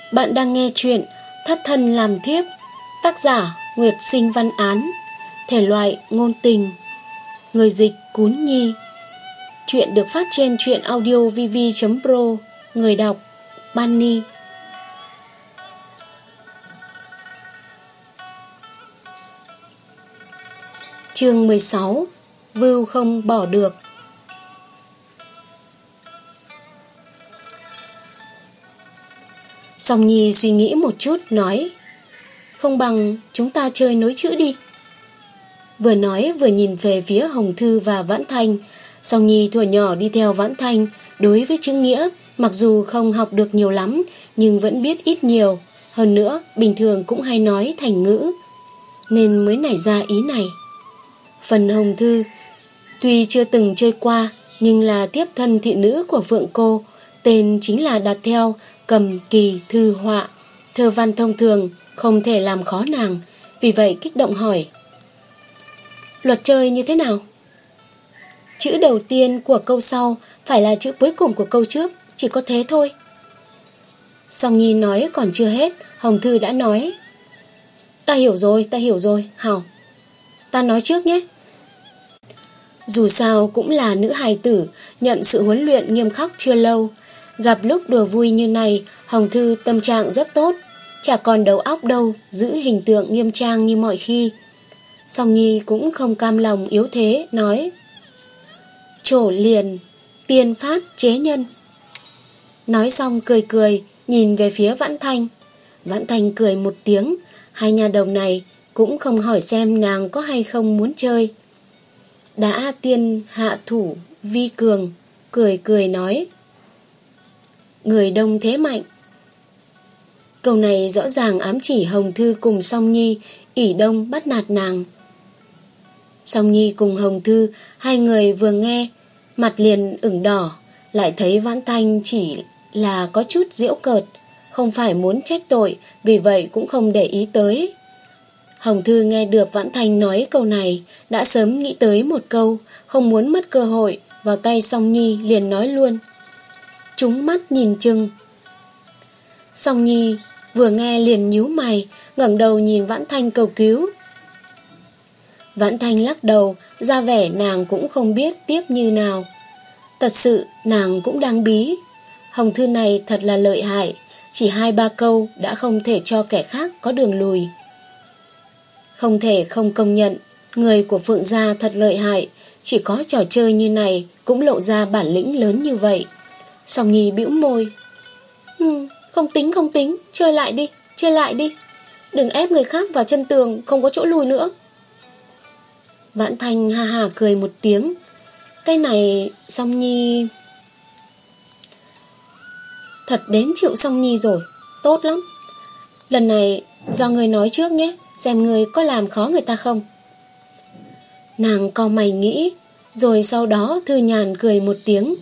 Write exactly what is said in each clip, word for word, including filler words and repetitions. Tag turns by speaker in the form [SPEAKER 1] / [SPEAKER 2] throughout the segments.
[SPEAKER 1] Bạn đang nghe chuyện Thất thân làm thiếp, tác giả Nguyệt Sinh Văn Án, thể loại ngôn tình, người dịch Cún Nhi. Chuyện được phát trên truyện audio vv chấm pro, người đọc Bunny. Chương mười sáu. Vưu không bỏ được. Song Nhi suy nghĩ một chút nói: không bằng chúng ta chơi nối chữ đi. Vừa nói vừa nhìn về phía Hồng Thư và Vãn Thanh. Song Nhi thuở nhỏ đi theo Vãn Thanh, đối với chữ nghĩa mặc dù không học được nhiều lắm nhưng vẫn biết ít nhiều. Hơn nữa bình thường cũng hay nói thành ngữ, nên mới nảy ra ý này. Phần Hồng Thư tuy chưa từng chơi qua, nhưng là tiếp thân thị nữ của Phượng Cô, tên chính là đặt theo cầm kỳ thư họa, thơ văn thông thường, không thể làm khó nàng. Vì vậy kích động hỏi: luật chơi như thế nào? Chữ đầu tiên của câu sau phải là chữ cuối cùng của câu trước, chỉ có thế thôi. Song Nhi nói còn chưa hết, Hồng Thư đã nói: ta hiểu rồi, ta hiểu rồi, hảo, ta nói trước nhé. Dù sao cũng là nữ hài tử, nhận sự huấn luyện nghiêm khắc chưa lâu, gặp lúc đùa vui như này, Hồng Thư tâm trạng rất tốt, chả còn đầu óc đâu giữ hình tượng nghiêm trang như mọi khi. Song Nhi cũng không cam lòng yếu thế, nói: trổ liền, tiên pháp chế nhân. Nói xong cười cười, nhìn về phía Vãn Thanh. Vãn Thanh cười một tiếng, hai nhà đầu này cũng không hỏi xem nàng có hay không muốn chơi. Đã tiên hạ thủ vi cường, cười cười nói: người đông thế mạnh. Câu này rõ ràng ám chỉ Hồng Thư cùng Song Nhi ỷ đông bắt nạt nàng. Song Nhi cùng Hồng Thư, hai người vừa nghe mặt liền ửng đỏ, lại thấy Vãn Thanh chỉ là có chút giễu cợt, không phải muốn trách tội, vì vậy cũng không để ý tới. Hồng Thư nghe được Vãn Thanh nói câu này, đã sớm nghĩ tới một câu, không muốn mất cơ hội, vào tay Song Nhi liền nói luôn: trúng mắt nhìn chừng. Song Nhi vừa nghe liền nhíu mày, ngẩng đầu nhìn Vãn Thanh cầu cứu. Vãn Thanh lắc đầu, ra vẻ nàng cũng không biết tiếp như nào. Thật sự nàng cũng đang bí. Hồng Thư này thật là lợi hại, chỉ hai ba câu đã không thể cho kẻ khác có đường lùi. Không thể không công nhận, người của Phượng gia thật lợi hại, chỉ có trò chơi như này cũng lộ ra bản lĩnh lớn như vậy. Song Nhi bĩu môi: ừ, không tính không tính, chơi lại đi, chơi lại đi, đừng ép người khác vào chân tường, không có chỗ lùi nữa. Vãn Thanh ha ha cười một tiếng. Cái này Song Nhi thật đến chịu Song Nhi rồi, tốt lắm. Lần này do người nói trước nhé, xem người có làm khó người ta không. Nàng cau mày nghĩ, rồi sau đó thư nhàn cười một tiếng: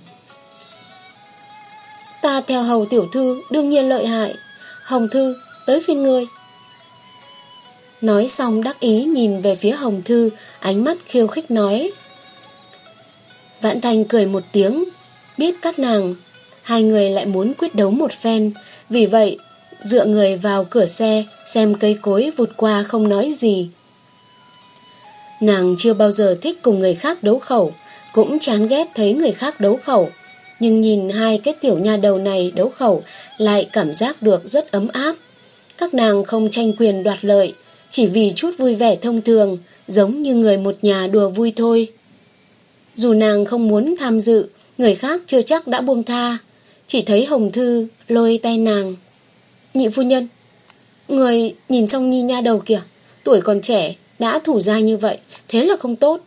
[SPEAKER 1] ta theo hầu tiểu thư đương nhiên lợi hại. Hồng Thư, tới phiên ngươi. Nói xong đắc ý nhìn về phía Hồng Thư, ánh mắt khiêu khích nói. Vãn Thanh cười một tiếng, biết các nàng hai người lại muốn quyết đấu một phen, vì vậy dựa người vào cửa xe, xem cây cối vụt qua không nói gì. Nàng chưa bao giờ thích cùng người khác đấu khẩu, cũng chán ghét thấy người khác đấu khẩu, nhưng nhìn hai cái tiểu nha đầu này đấu khẩu lại cảm giác được rất ấm áp. Các nàng không tranh quyền đoạt lợi, chỉ vì chút vui vẻ thông thường, giống như người một nhà đùa vui thôi. Dù nàng không muốn tham dự, người khác chưa chắc đã buông tha. Chỉ thấy Hồng Thư lôi tay nàng: nhị phu nhân, người nhìn Song Nhi nha đầu kìa, tuổi còn trẻ đã thủ dai như vậy, thế là không tốt.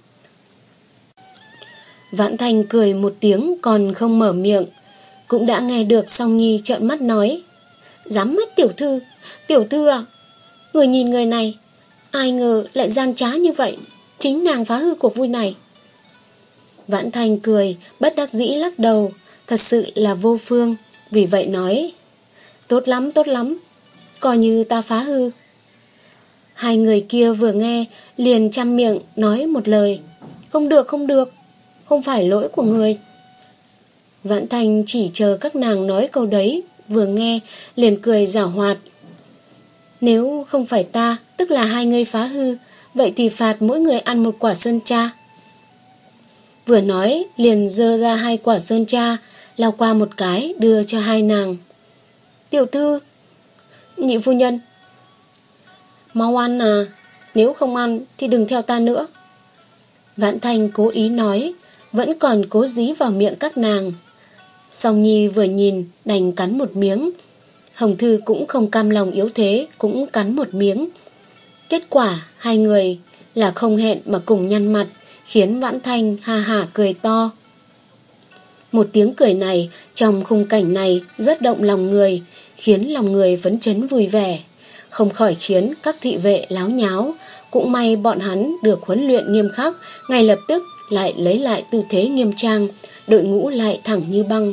[SPEAKER 1] Vãn Thanh cười một tiếng còn không mở miệng, cũng đã nghe được Song Nhi trợn mắt nói: dám mắt tiểu thư, tiểu thư à, người nhìn người này, ai ngờ lại gian trá như vậy, chính nàng phá hư cuộc vui này. Vãn Thanh cười bất đắc dĩ lắc đầu, thật sự là vô phương, vì vậy nói: tốt lắm, tốt lắm, coi như ta phá hư. Hai người kia vừa nghe liền chăm miệng nói một lời: không được, không được, không phải lỗi của người. Vãn Thanh chỉ chờ các nàng nói câu đấy vừa nghe liền cười giảo hoạt. Nếu không phải ta, tức là hai người phá hư, vậy thì phạt mỗi người ăn một quả sơn tra. Vừa nói liền giơ ra hai quả sơn tra, lao qua một cái đưa cho hai nàng. Tiểu thư, nhị phu nhân, mau ăn à, nếu không ăn thì đừng theo ta nữa. Vãn Thanh cố ý nói, vẫn còn cố dí vào miệng các nàng. Song Nhi vừa nhìn đành cắn một miếng. Hồng Thư cũng không cam lòng yếu thế, cũng cắn một miếng. Kết quả hai người là không hẹn mà cùng nhăn mặt, khiến Vãn Thanh ha hả cười to. Một tiếng cười này trong khung cảnh này rất động lòng người, khiến lòng người phấn chấn vui vẻ, không khỏi khiến các thị vệ láo nháo. Cũng may bọn hắn được huấn luyện nghiêm khắc, ngay lập tức lại lấy lại tư thế nghiêm trang, đội ngũ lại thẳng như băng.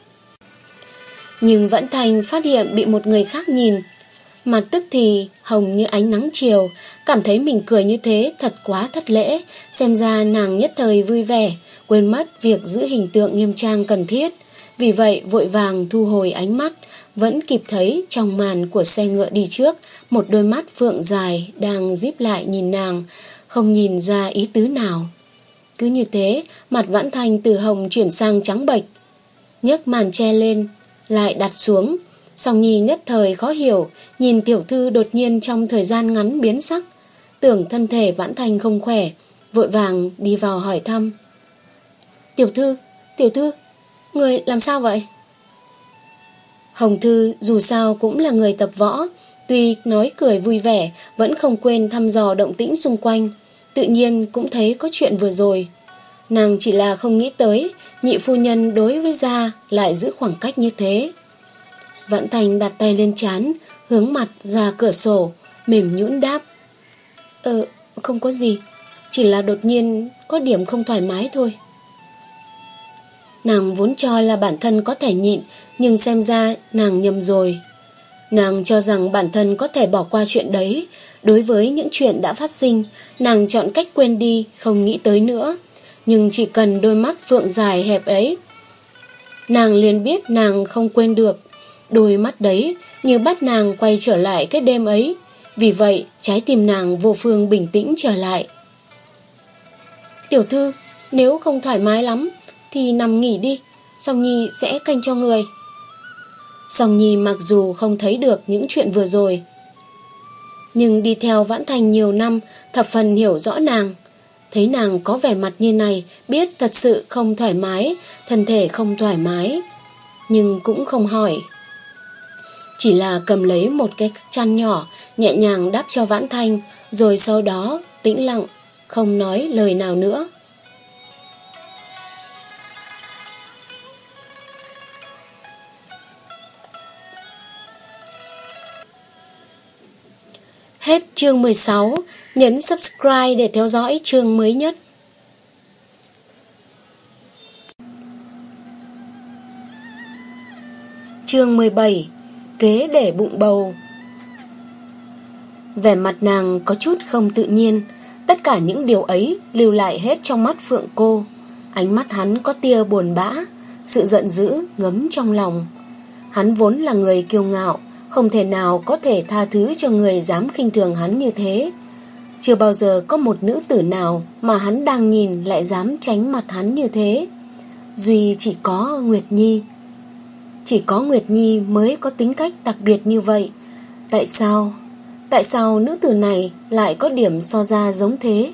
[SPEAKER 1] Nhưng Vãn Thanh phát hiện bị một người khác nhìn, mặt tức thì hồng như ánh nắng chiều, cảm thấy mình cười như thế thật quá thất lễ. Xem ra nàng nhất thời vui vẻ, quên mất việc giữ hình tượng nghiêm trang cần thiết. Vì vậy vội vàng thu hồi ánh mắt, vẫn kịp thấy trong màn của xe ngựa đi trước, một đôi mắt phượng dài đang díp lại nhìn nàng, không nhìn ra ý tứ nào. Cứ như thế, mặt Vãn Thanh từ hồng chuyển sang trắng bệch, nhấc màn che lên, lại đặt xuống. Song Nhi nhất thời khó hiểu, nhìn tiểu thư đột nhiên trong thời gian ngắn biến sắc, tưởng thân thể Vãn Thanh không khỏe, vội vàng đi vào hỏi thăm. Tiểu thư, tiểu thư, người làm sao vậy? Hồng Thư dù sao cũng là người tập võ, tuy nói cười vui vẻ, vẫn không quên thăm dò động tĩnh xung quanh. Tự nhiên cũng thấy có chuyện vừa rồi. Nàng chỉ là không nghĩ tới nhị phu nhân đối với gia lại giữ khoảng cách như thế. Vãn Thanh đặt tay lên trán, hướng mặt ra cửa sổ, mềm nhũn đáp. Ờ, không có gì, chỉ là đột nhiên có điểm không thoải mái thôi. Nàng vốn cho là bản thân có thể nhịn, nhưng xem ra nàng nhầm rồi. Nàng cho rằng bản thân có thể bỏ qua chuyện đấy. Đối với những chuyện đã phát sinh, nàng chọn cách quên đi, không nghĩ tới nữa. Nhưng chỉ cần đôi mắt phượng dài hẹp ấy, nàng liền biết nàng không quên được. Đôi mắt đấy như bắt nàng quay trở lại cái đêm ấy. Vì vậy trái tim nàng vô phương bình tĩnh trở lại. Tiểu thư, nếu không thoải mái lắm thì nằm nghỉ đi, Song Nhi sẽ canh cho người. Song Nhi mặc dù không thấy được những chuyện vừa rồi, nhưng đi theo Vãn Thanh nhiều năm, thập phần hiểu rõ nàng. Thấy nàng có vẻ mặt như này, biết thật sự không thoải mái, thân thể không thoải mái, nhưng cũng không hỏi. Chỉ là cầm lấy một cái chăn nhỏ, nhẹ nhàng đắp cho Vãn Thanh, rồi sau đó tĩnh lặng, không nói lời nào nữa. Hết chương mười sáu, nhấn subscribe để theo dõi chương mới nhất. Chương mười bảy, kế để bụng bầu. Vẻ mặt nàng có chút không tự nhiên, tất cả những điều ấy lưu lại hết trong mắt Phượng Cô. Ánh mắt hắn có tia buồn bã, sự giận dữ ngấm trong lòng. Hắn vốn là người kiêu ngạo, không thể nào có thể tha thứ cho người dám khinh thường hắn như thế. Chưa bao giờ có một nữ tử nào mà hắn đang nhìn lại dám tránh mặt hắn như thế. Duy chỉ có Nguyệt Nhi. Chỉ có Nguyệt Nhi mới có tính cách đặc biệt như vậy. Tại sao? Tại sao nữ tử này lại có điểm so ra giống thế?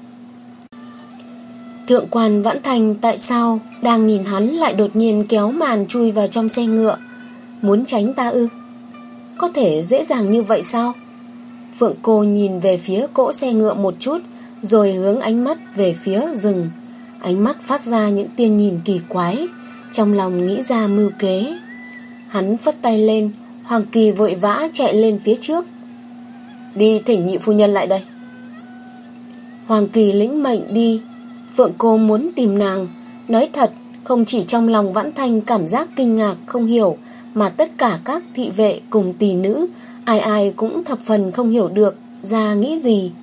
[SPEAKER 1] Thượng quan Vãn Thanh tại sao đang nhìn hắn lại đột nhiên kéo màn chui vào trong xe ngựa? Muốn tránh ta ư? Có thể dễ dàng như vậy sao? Phượng Cô nhìn về phía cỗ xe ngựa một chút, rồi hướng ánh mắt về phía rừng. Ánh mắt phát ra những tia nhìn kỳ quái, trong lòng nghĩ ra mưu kế. Hắn phất tay lên, Hoàng Kỳ vội vã chạy lên phía trước. Đi thỉnh nhị phu nhân lại đây. Hoàng Kỳ lĩnh mệnh đi. Phượng Cô muốn tìm nàng. Nói thật, không chỉ trong lòng Vãn Thanh cảm giác kinh ngạc không hiểu, mà tất cả các thị vệ cùng tỳ nữ, ai ai cũng thập phần không hiểu được ra nghĩ gì.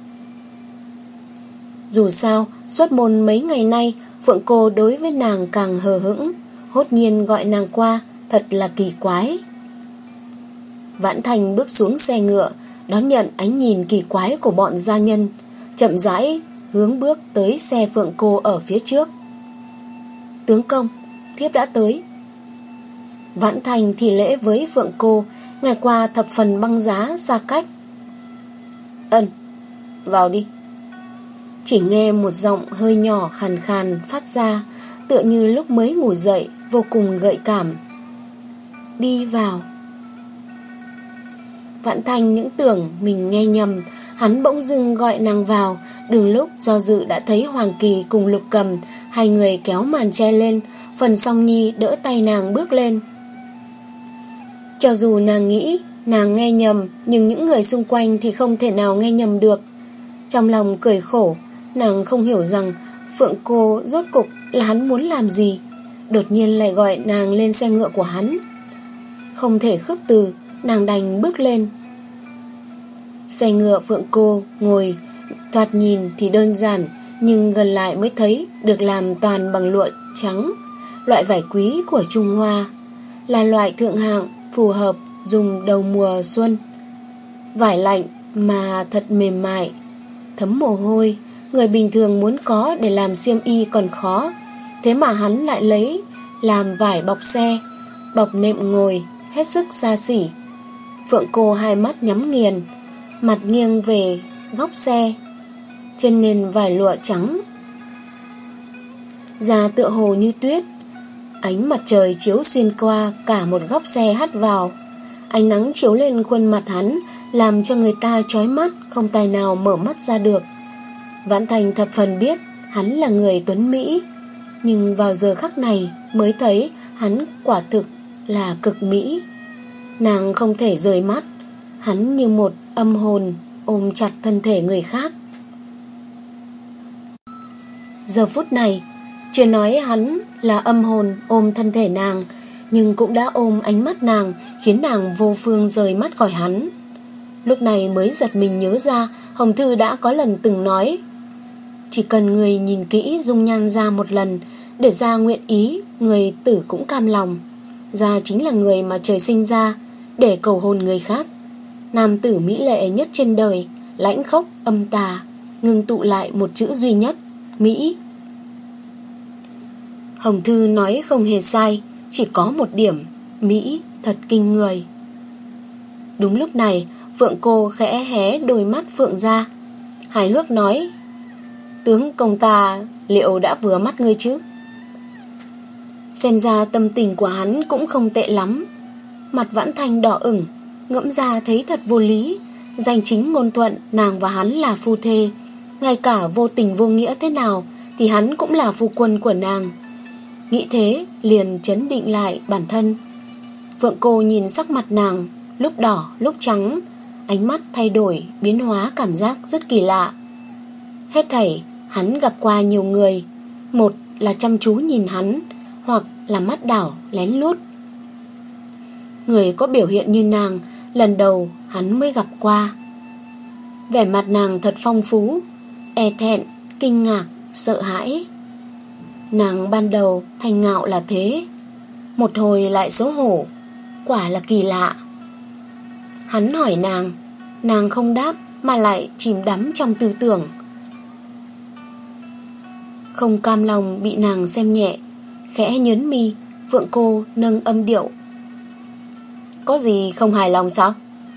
[SPEAKER 1] Dù sao, xuất môn mấy ngày nay, Phượng Cô đối với nàng càng hờ hững, hốt nhiên gọi nàng qua, thật là kỳ quái. Vãn Thành bước xuống xe ngựa, đón nhận ánh nhìn kỳ quái của bọn gia nhân, chậm rãi hướng bước tới xe Phượng Cô ở phía trước. Tướng công, thiếp đã tới. Vãn Thành thì lễ với Phượng Cô, ngày qua thập phần băng giá xa cách. Ân, vào đi. Chỉ nghe một giọng hơi nhỏ khàn khàn phát ra, tựa như lúc mới ngủ dậy, vô cùng gợi cảm. Đi vào. Vãn Thành những tưởng mình nghe nhầm, hắn bỗng dưng gọi nàng vào. Đường lúc do dự đã thấy Hoàng Kỳ cùng Lục Cầm, hai người kéo màn che lên, phần Song Nhi đỡ tay nàng bước lên. Cho dù nàng nghĩ nàng nghe nhầm, nhưng những người xung quanh thì không thể nào nghe nhầm được. Trong lòng cười khổ, nàng không hiểu rằng Phượng Cô rốt cục là hắn muốn làm gì, đột nhiên lại gọi nàng lên xe ngựa của hắn. Không thể khước từ, nàng đành bước lên. Xe ngựa Phượng Cô ngồi, thoạt nhìn thì đơn giản, nhưng gần lại mới thấy được làm toàn bằng lụa trắng, loại vải quý của Trung Hoa, là loại thượng hạng phù hợp dùng đầu mùa xuân. Vải lạnh mà thật mềm mại, thấm mồ hôi, người bình thường muốn có để làm xiêm y còn khó, thế mà hắn lại lấy làm vải bọc xe, bọc nệm ngồi, hết sức xa xỉ. Phượng Cô hai mắt nhắm nghiền, mặt nghiêng về góc xe, trên nền vải lụa trắng, da tựa hồ như tuyết. Ánh mặt trời chiếu xuyên qua cả một góc xe hắt vào, ánh nắng chiếu lên khuôn mặt hắn, làm cho người ta chói mắt, không tài nào mở mắt ra được. Vãn Thành thập phần biết hắn là người tuấn mỹ, nhưng vào giờ khắc này mới thấy hắn quả thực là cực mỹ. Nàng không thể rời mắt, hắn như một âm hồn ôm chặt thân thể người khác. Giờ phút này, chưa nói hắn là âm hồn ôm thân thể nàng, nhưng cũng đã ôm ánh mắt nàng, khiến nàng vô phương rời mắt khỏi hắn. Lúc này mới giật mình nhớ ra Hồng Thư đã có lần từng nói, chỉ cần người nhìn kỹ dung nhan ra một lần, để ra nguyện ý, người tử cũng cam lòng. Ra chính là người mà trời sinh ra để cầu hôn người khác. Nam tử mỹ lệ nhất trên đời, lãnh khốc âm tà, ngưng tụ lại một chữ duy nhất, mỹ. Hồng Thư nói không hề sai, chỉ có một điểm, mỹ thật kinh người. Đúng lúc này, Phượng Cô khẽ hé đôi mắt Phượng ra, hài hước nói, tướng công ta liệu đã vừa mắt ngươi chứ? Xem ra tâm tình của hắn cũng không tệ lắm. Mặt Vãn Thành đỏ ửng, ngẫm ra thấy thật vô lý. Danh chính ngôn thuận nàng và hắn là phu thê, ngay cả vô tình vô nghĩa thế nào thì hắn cũng là phu quân của nàng. Nghĩ thế liền trấn định lại bản thân. Phượng Cô nhìn sắc mặt nàng, lúc đỏ lúc trắng, ánh mắt thay đổi biến hóa, cảm giác rất kỳ lạ. Hết thảy hắn gặp qua nhiều người, một là chăm chú nhìn hắn, hoặc là mắt đảo lén lút. Người có biểu hiện như nàng lần đầu hắn mới gặp qua. Vẻ mặt nàng thật phong phú, e thẹn, kinh ngạc, sợ hãi. Nàng ban đầu thành ngạo là thế, một hồi lại xấu hổ, quả là kỳ lạ. Hắn hỏi nàng, nàng không đáp mà lại chìm đắm trong tư tưởng. Không cam lòng bị nàng xem nhẹ, khẽ nhớn mi, Phượng Cô nâng âm điệu, có gì không hài lòng sao?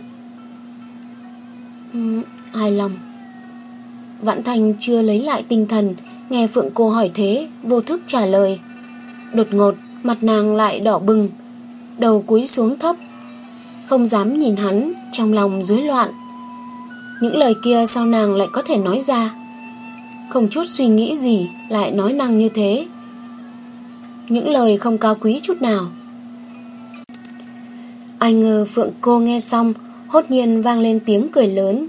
[SPEAKER 1] Ừ, hài lòng. Vãn Thành chưa lấy lại tinh thần, nghe Phượng Cô hỏi thế, vô thức trả lời. Đột ngột mặt nàng lại đỏ bừng, đầu cúi xuống thấp, không dám nhìn hắn, trong lòng rối loạn. Những lời kia sao nàng lại có thể nói ra? Không chút suy nghĩ gì lại nói năng như thế, những lời không cao quý chút nào. Ai ngờ Phượng Cô nghe xong, hốt nhiên vang lên tiếng cười lớn.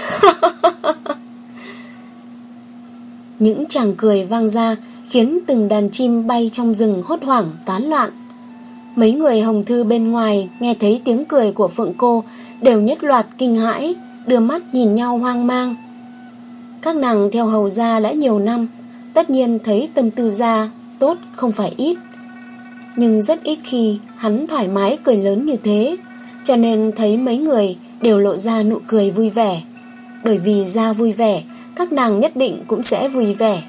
[SPEAKER 1] Những tràng cười vang ra khiến từng đàn chim bay trong rừng hốt hoảng tán loạn. Mấy người Hồng Thư bên ngoài nghe thấy tiếng cười của Phượng Cô đều nhất loạt kinh hãi, đưa mắt nhìn nhau hoang mang. Các nàng theo hầu gia đã nhiều năm, tất nhiên thấy tâm tư gia tốt không phải ít, nhưng rất ít khi hắn thoải mái cười lớn như thế, cho nên thấy mấy người đều lộ ra nụ cười vui vẻ. Bởi vì Gia vui vẻ, các nàng nhất định cũng sẽ vui vẻ.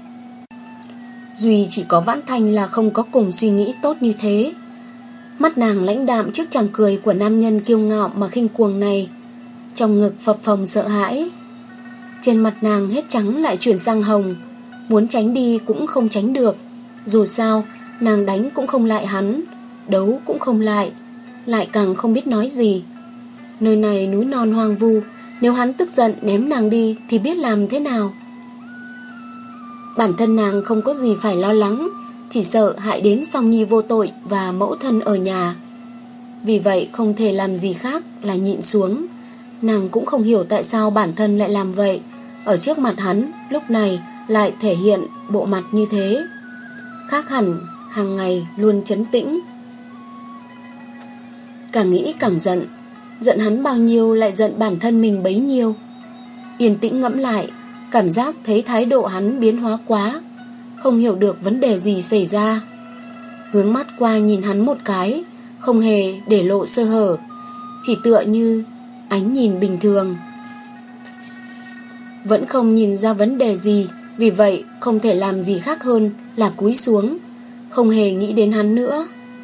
[SPEAKER 1] Duy chỉ có Vãn Thanh là không có cùng suy nghĩ tốt như thế. Mắt nàng lãnh đạm trước chàng cười của nam nhân kiêu ngạo mà khinh cuồng này, trong ngực phập phồng sợ hãi. Trên mặt nàng hết trắng lại chuyển sang hồng, muốn tránh đi cũng không tránh được. Dù sao nàng đánh cũng không lại hắn, đấu cũng không lại, lại càng không biết nói gì. Nơi này núi non hoang vu, nếu hắn tức giận ném nàng đi thì biết làm thế nào. Bản thân nàng không có gì phải lo lắng, chỉ sợ hại đến Song Nhi vô tội và mẫu thân ở nhà. Vì vậy không thể làm gì khác là nhịn xuống. Nàng cũng không hiểu tại sao bản thân lại làm vậy. Ở trước mặt hắn lúc này lại thể hiện bộ mặt như thế, khác hẳn hàng ngày luôn trấn tĩnh. Càng nghĩ càng giận, giận hắn bao nhiêu lại giận bản thân mình bấy nhiêu. Yên tĩnh ngẫm lại, cảm giác thấy thái độ hắn biến hóa quá, không hiểu được vấn đề gì xảy ra. Hướng mắt qua nhìn hắn một cái, không hề để lộ sơ hở, chỉ tựa như ánh nhìn bình thường. Vẫn không nhìn ra vấn đề gì, vì vậy không thể làm gì khác hơn là cúi xuống, không hề nghĩ đến hắn nữa.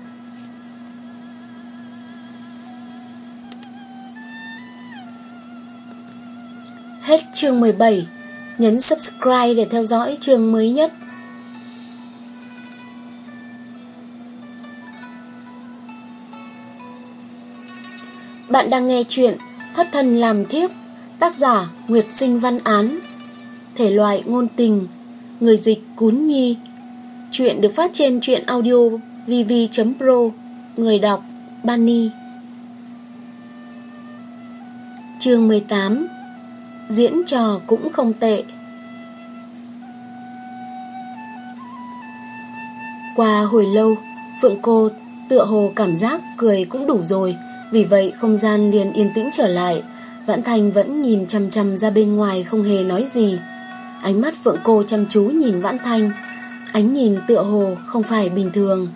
[SPEAKER 1] Hết chương mười bảy. Nhấn subscribe để theo dõi chương mới nhất. Bạn đang nghe chuyện Thất Thân Làm Thiếp, tác giả Nguyệt Sinh Văn Án, thể loại ngôn tình, người dịch Cún Nhi. Chuyện được phát trên truyện audio vv chấm pro, người đọc Bunny. Chương mười tám. Diễn trò cũng không tệ. Qua hồi lâu, Phượng cô tựa hồ cảm giác cười cũng đủ rồi, vì vậy không gian liền yên tĩnh trở lại. Vãn Thanh vẫn nhìn chằm chằm ra bên ngoài, không hề nói gì. Ánh mắt Phượng cô chăm chú nhìn Vãn Thanh, ánh nhìn tựa hồ không phải bình thường.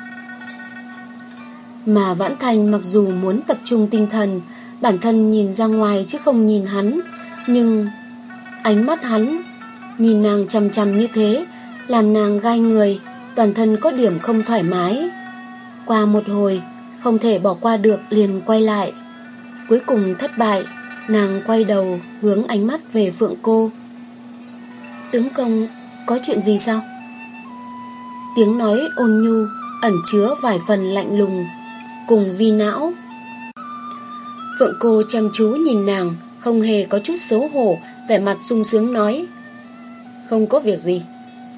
[SPEAKER 1] Mà Vãn Thanh mặc dù muốn tập trung tinh thần, bản thân nhìn ra ngoài chứ không nhìn hắn, nhưng ánh mắt hắn nhìn nàng chằm chằm như thế làm nàng gai người, toàn thân có điểm không thoải mái. Qua một hồi không thể bỏ qua được liền quay lại. Cuối cùng thất bại, nàng quay đầu hướng ánh mắt về Phượng cô. Tướng công, có chuyện gì sao? Tiếng nói ôn nhu ẩn chứa vài phần lạnh lùng cùng vi não. Phượng cô chăm chú nhìn nàng, không hề có chút xấu hổ, vẻ mặt sung sướng nói: Không có việc gì.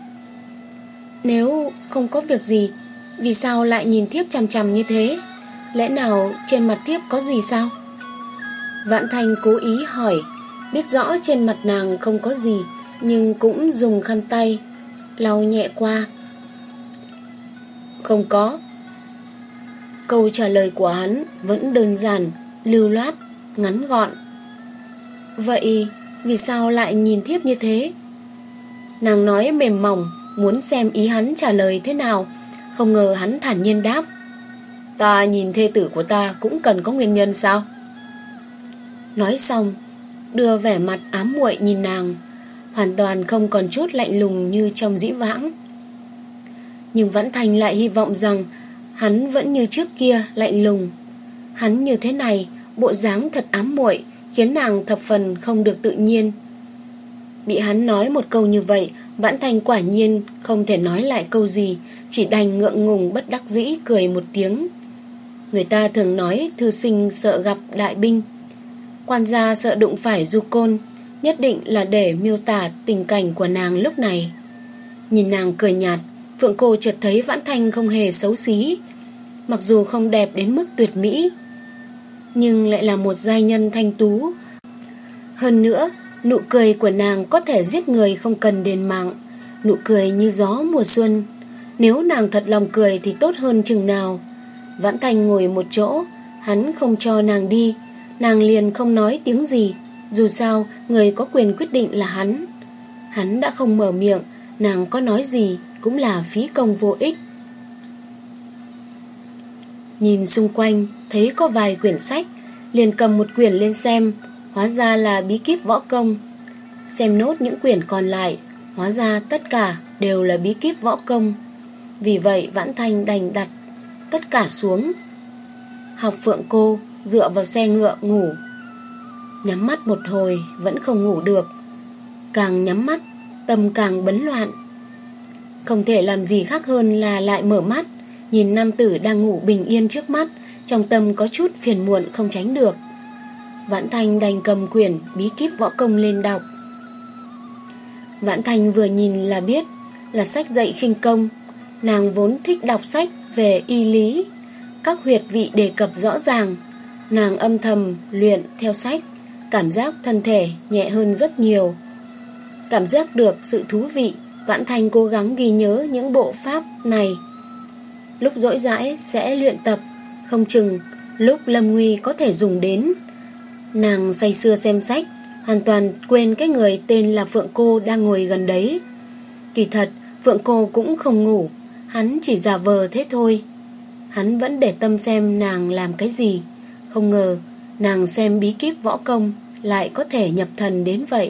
[SPEAKER 1] Nếu không có việc gì, vì sao lại nhìn thiếp chằm chằm như thế? Lẽ nào trên mặt thiếp có gì sao? Vãn Thanh cố ý hỏi, biết rõ trên mặt nàng không có gì, nhưng cũng dùng khăn tay lau nhẹ qua. Không có. Câu trả lời của hắn vẫn đơn giản, lưu loát, ngắn gọn. Vậy vì sao lại nhìn thiếp như thế? Nàng nói mềm mỏng, muốn xem ý hắn trả lời thế nào. Không ngờ hắn thản nhiên đáp: Ta nhìn thê tử của ta cũng cần có nguyên nhân sao? Nói xong đưa vẻ mặt ám muội nhìn nàng, hoàn toàn không còn chút lạnh lùng như trong dĩ vãng. Nhưng Vãn Thanh lại hy vọng rằng hắn vẫn như trước kia lạnh lùng. Hắn như thế này, bộ dáng thật ám muội, khiến nàng thập phần không được tự nhiên. Bị hắn nói một câu như vậy, Vãn Thanh quả nhiên không thể nói lại câu gì, chỉ đành ngượng ngùng bất đắc dĩ cười một tiếng. Người ta thường nói thư sinh sợ gặp đại binh, quan gia sợ đụng phải du côn, nhất định là để miêu tả tình cảnh của nàng lúc này. Nhìn nàng cười nhạt, Phượng cô chợt thấy Vãn Thanh không hề xấu xí. Mặc dù không đẹp đến mức tuyệt mỹ, nhưng lại là một giai nhân thanh tú. Hơn nữa, nụ cười của nàng có thể giết người không cần đền mạng. Nụ cười như gió mùa xuân. Nếu nàng thật lòng cười thì tốt hơn chừng nào. Vãn Thanh ngồi một chỗ, hắn không cho nàng đi, nàng liền không nói tiếng gì. Dù sao người có quyền quyết định là hắn. Hắn đã không mở miệng, nàng có nói gì cũng là phí công vô ích. Nhìn xung quanh thấy có vài quyển sách, liền cầm một quyển lên xem, hóa ra là bí kíp võ công. Xem nốt những quyển còn lại, hóa ra tất cả đều là bí kíp võ công. Vì vậy Vãn Thanh đành đặt tất cả xuống. Học Phượng Cô dựa vào xe ngựa ngủ. Nhắm mắt một hồi vẫn không ngủ được. Càng nhắm mắt, tâm càng bấn loạn. Không thể làm gì khác hơn là lại mở mắt, nhìn nam tử đang ngủ bình yên trước mắt, trong tâm có chút phiền muộn không tránh được. Vãn Thanh đành cầm quyển bí kíp võ công lên đọc. Vãn Thanh vừa nhìn là biết là sách dạy khinh công. Nàng vốn thích đọc sách về y lý, các huyệt vị đề cập rõ ràng. Nàng âm thầm luyện theo sách, cảm giác thân thể nhẹ hơn rất nhiều. Cảm giác được sự thú vị, Vãn Thanh cố gắng ghi nhớ những bộ pháp này. Lúc rỗi rãi sẽ luyện tập, không chừng lúc lâm nguy có thể dùng đến. Nàng say sưa xem sách, hoàn toàn quên cái người tên là Phượng Cô đang ngồi gần đấy. Kỳ thật Phượng Cô cũng không ngủ, hắn chỉ giả vờ thế thôi. Hắn vẫn để tâm xem nàng làm cái gì. Không ngờ nàng xem bí kíp võ công lại có thể nhập thần đến vậy.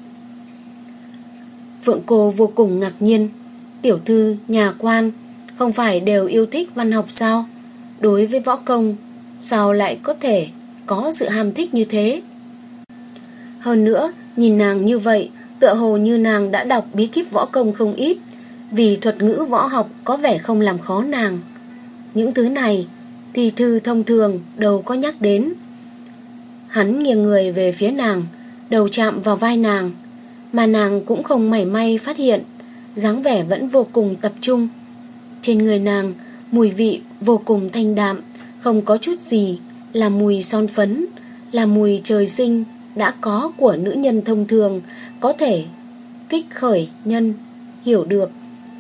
[SPEAKER 1] Phượng Cô vô cùng ngạc nhiên. Tiểu thư nhà quan không phải đều yêu thích văn học sao? Đối với võ công sao lại có thể có sự ham thích như thế? Hơn nữa, nhìn nàng như vậy, tựa hồ như nàng đã đọc bí kíp võ công không ít, vì thuật ngữ võ học có vẻ không làm khó nàng. Những thứ này thì thư thông thường đâu có nhắc đến. Hắn nghiêng người về phía nàng, đầu chạm vào vai nàng, mà nàng cũng không mảy may phát hiện, dáng vẻ vẫn vô cùng tập trung. Trên người nàng mùi vị vô cùng thanh đạm, không có chút gì là mùi son phấn, là mùi trời sinh đã có của nữ nhân thông thường có thể kích khởi nhân hiểu được.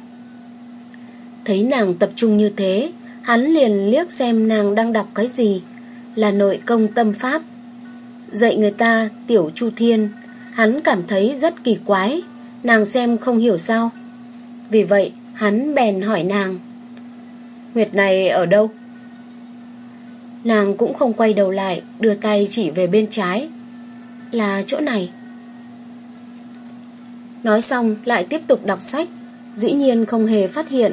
[SPEAKER 1] Thấy nàng tập trung như thế, hắn liền liếc xem nàng đang đọc cái gì. Là nội công tâm pháp, dạy người ta tiểu chu thiên. Hắn cảm thấy rất kỳ quái, nàng xem không hiểu sao. Vì vậy hắn bèn hỏi nàng: huyệt này ở đâu? Nàng cũng không quay đầu lại, đưa tay chỉ về bên trái. Là chỗ này. Nói xong lại tiếp tục đọc sách, dĩ nhiên không hề phát hiện.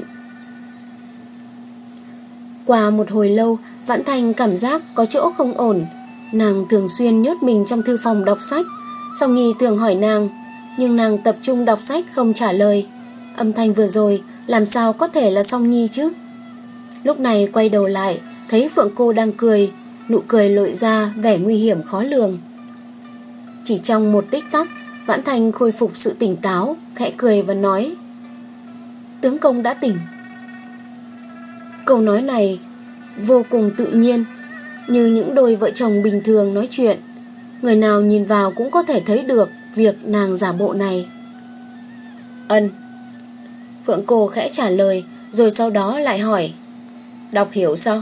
[SPEAKER 1] Qua một hồi lâu, Vãn Thanh cảm giác có chỗ không ổn. Nàng thường xuyên nhốt mình trong thư phòng đọc sách. Song Nhi thường hỏi nàng, nhưng nàng tập trung đọc sách không trả lời. Âm thanh vừa rồi làm sao có thể là Song Nhi chứ? Lúc này quay đầu lại, thấy Phượng Cô đang cười, nụ cười lộ ra vẻ nguy hiểm khó lường. Chỉ trong một tích tắc, Vãn Thanh khôi phục sự tỉnh táo, khẽ cười và nói: tướng công đã tỉnh. Câu nói này vô cùng tự nhiên, như những đôi vợ chồng bình thường nói chuyện. Người nào nhìn vào cũng có thể thấy được việc nàng giả bộ này. Ân. Phượng Cô khẽ trả lời, rồi sau đó lại hỏi: đọc hiểu sao?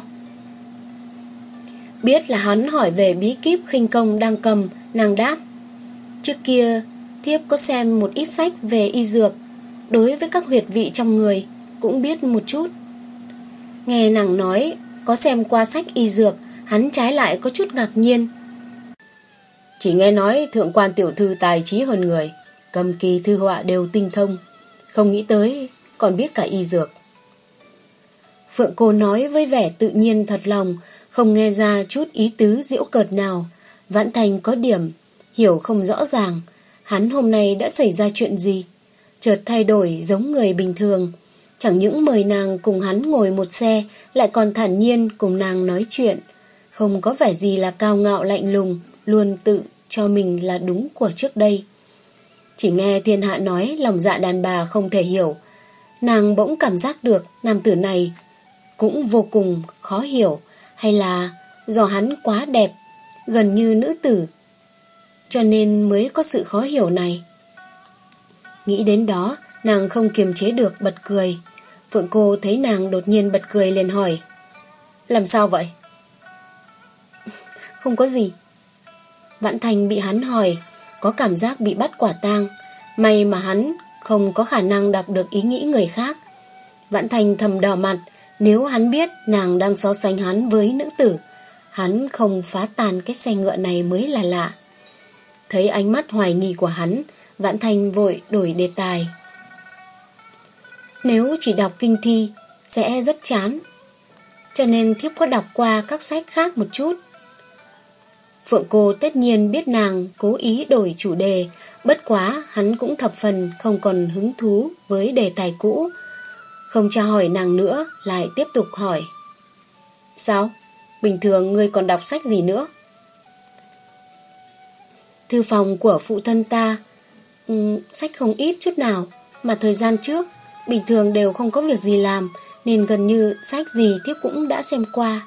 [SPEAKER 1] Biết là hắn hỏi về bí kíp khinh công đang cầm, nàng đáp: trước kia thiếp có xem một ít sách về y dược, đối với các huyệt vị trong người cũng biết một chút. Nghe nàng nói có xem qua sách y dược, hắn trái lại có chút ngạc nhiên. Chỉ nghe nói thượng quan tiểu thư tài trí hơn người, cầm kỳ thư họa đều tinh thông, không nghĩ tới còn biết cả y dược. Phượng Cô nói với vẻ tự nhiên thật lòng, không nghe ra chút ý tứ giễu cợt nào. Vãn Thanh có điểm hiểu không rõ ràng, hắn hôm nay đã xảy ra chuyện gì, chợt thay đổi giống người bình thường. Chẳng những mời nàng cùng hắn ngồi một xe, lại còn thản nhiên cùng nàng nói chuyện, không có vẻ gì là cao ngạo lạnh lùng, luôn tự cho mình là đúng của trước đây. Chỉ nghe thiên hạ nói lòng dạ đàn bà không thể hiểu, nàng bỗng cảm giác được nam tử này cũng vô cùng khó hiểu. Hay là do hắn quá đẹp, gần như nữ tử, cho nên mới có sự khó hiểu này. Nghĩ đến đó, nàng không kiềm chế được bật cười. Phượng Cô thấy nàng đột nhiên bật cười liền hỏi: làm sao vậy? Không có gì. Vãn Thanh bị hắn hỏi có cảm giác bị bắt quả tang. May mà hắn không có khả năng đọc được ý nghĩ người khác. Vãn Thanh thầm đỏ mặt, Nếu hắn biết nàng đang so sánh hắn với nữ tử, hắn không phá tan cái xe ngựa này mới là lạ. Thấy ánh mắt hoài nghi của hắn, Vãn Thanh vội đổi đề tài. Nếu chỉ đọc kinh thi sẽ rất chán, cho nên thiếp có đọc qua các sách khác một chút. Phượng Cô tất nhiên biết nàng cố ý đổi chủ đề, bất quá hắn cũng thập phần không còn hứng thú với đề tài cũ. Không tra hỏi nàng nữa, lại tiếp tục hỏi. Sao? Bình thường ngươi còn đọc sách gì nữa? Thư phòng của phụ thân ta, um, sách không ít chút nào, mà thời gian trước bình thường đều không có việc gì làm, nên gần như sách gì thiếp cũng đã xem qua.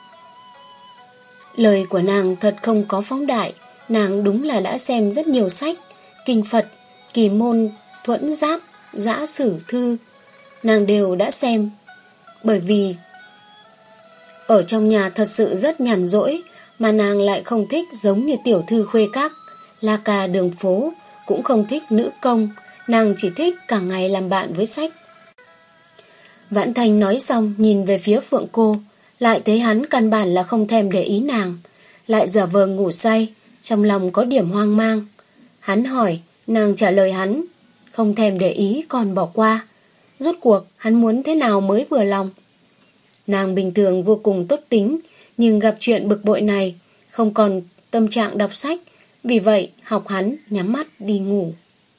[SPEAKER 1] Lời của nàng thật không có phóng đại, nàng đúng là đã xem rất nhiều sách, kinh Phật, kỳ môn, thuẫn giáp, dã sử thư, nàng đều đã xem. Bởi vì ở trong nhà thật sự rất nhàn rỗi, mà nàng lại không thích giống như tiểu thư khuê các, la cà đường phố, cũng không thích nữ công, nàng chỉ thích cả ngày làm bạn với sách. Vãn Thanh nói xong nhìn về phía Phượng Cô, lại thấy hắn căn bản là không thèm để ý nàng, lại giả vờ ngủ say, trong lòng có điểm hoang mang. Hắn hỏi, nàng trả lời hắn không thèm để ý còn bỏ qua. Rốt cuộc hắn muốn thế nào mới vừa lòng? Nàng bình thường vô cùng tốt tính, nhưng gặp chuyện bực bội này không còn tâm trạng đọc sách, vì vậy học hắn nhắm mắt đi ngủ.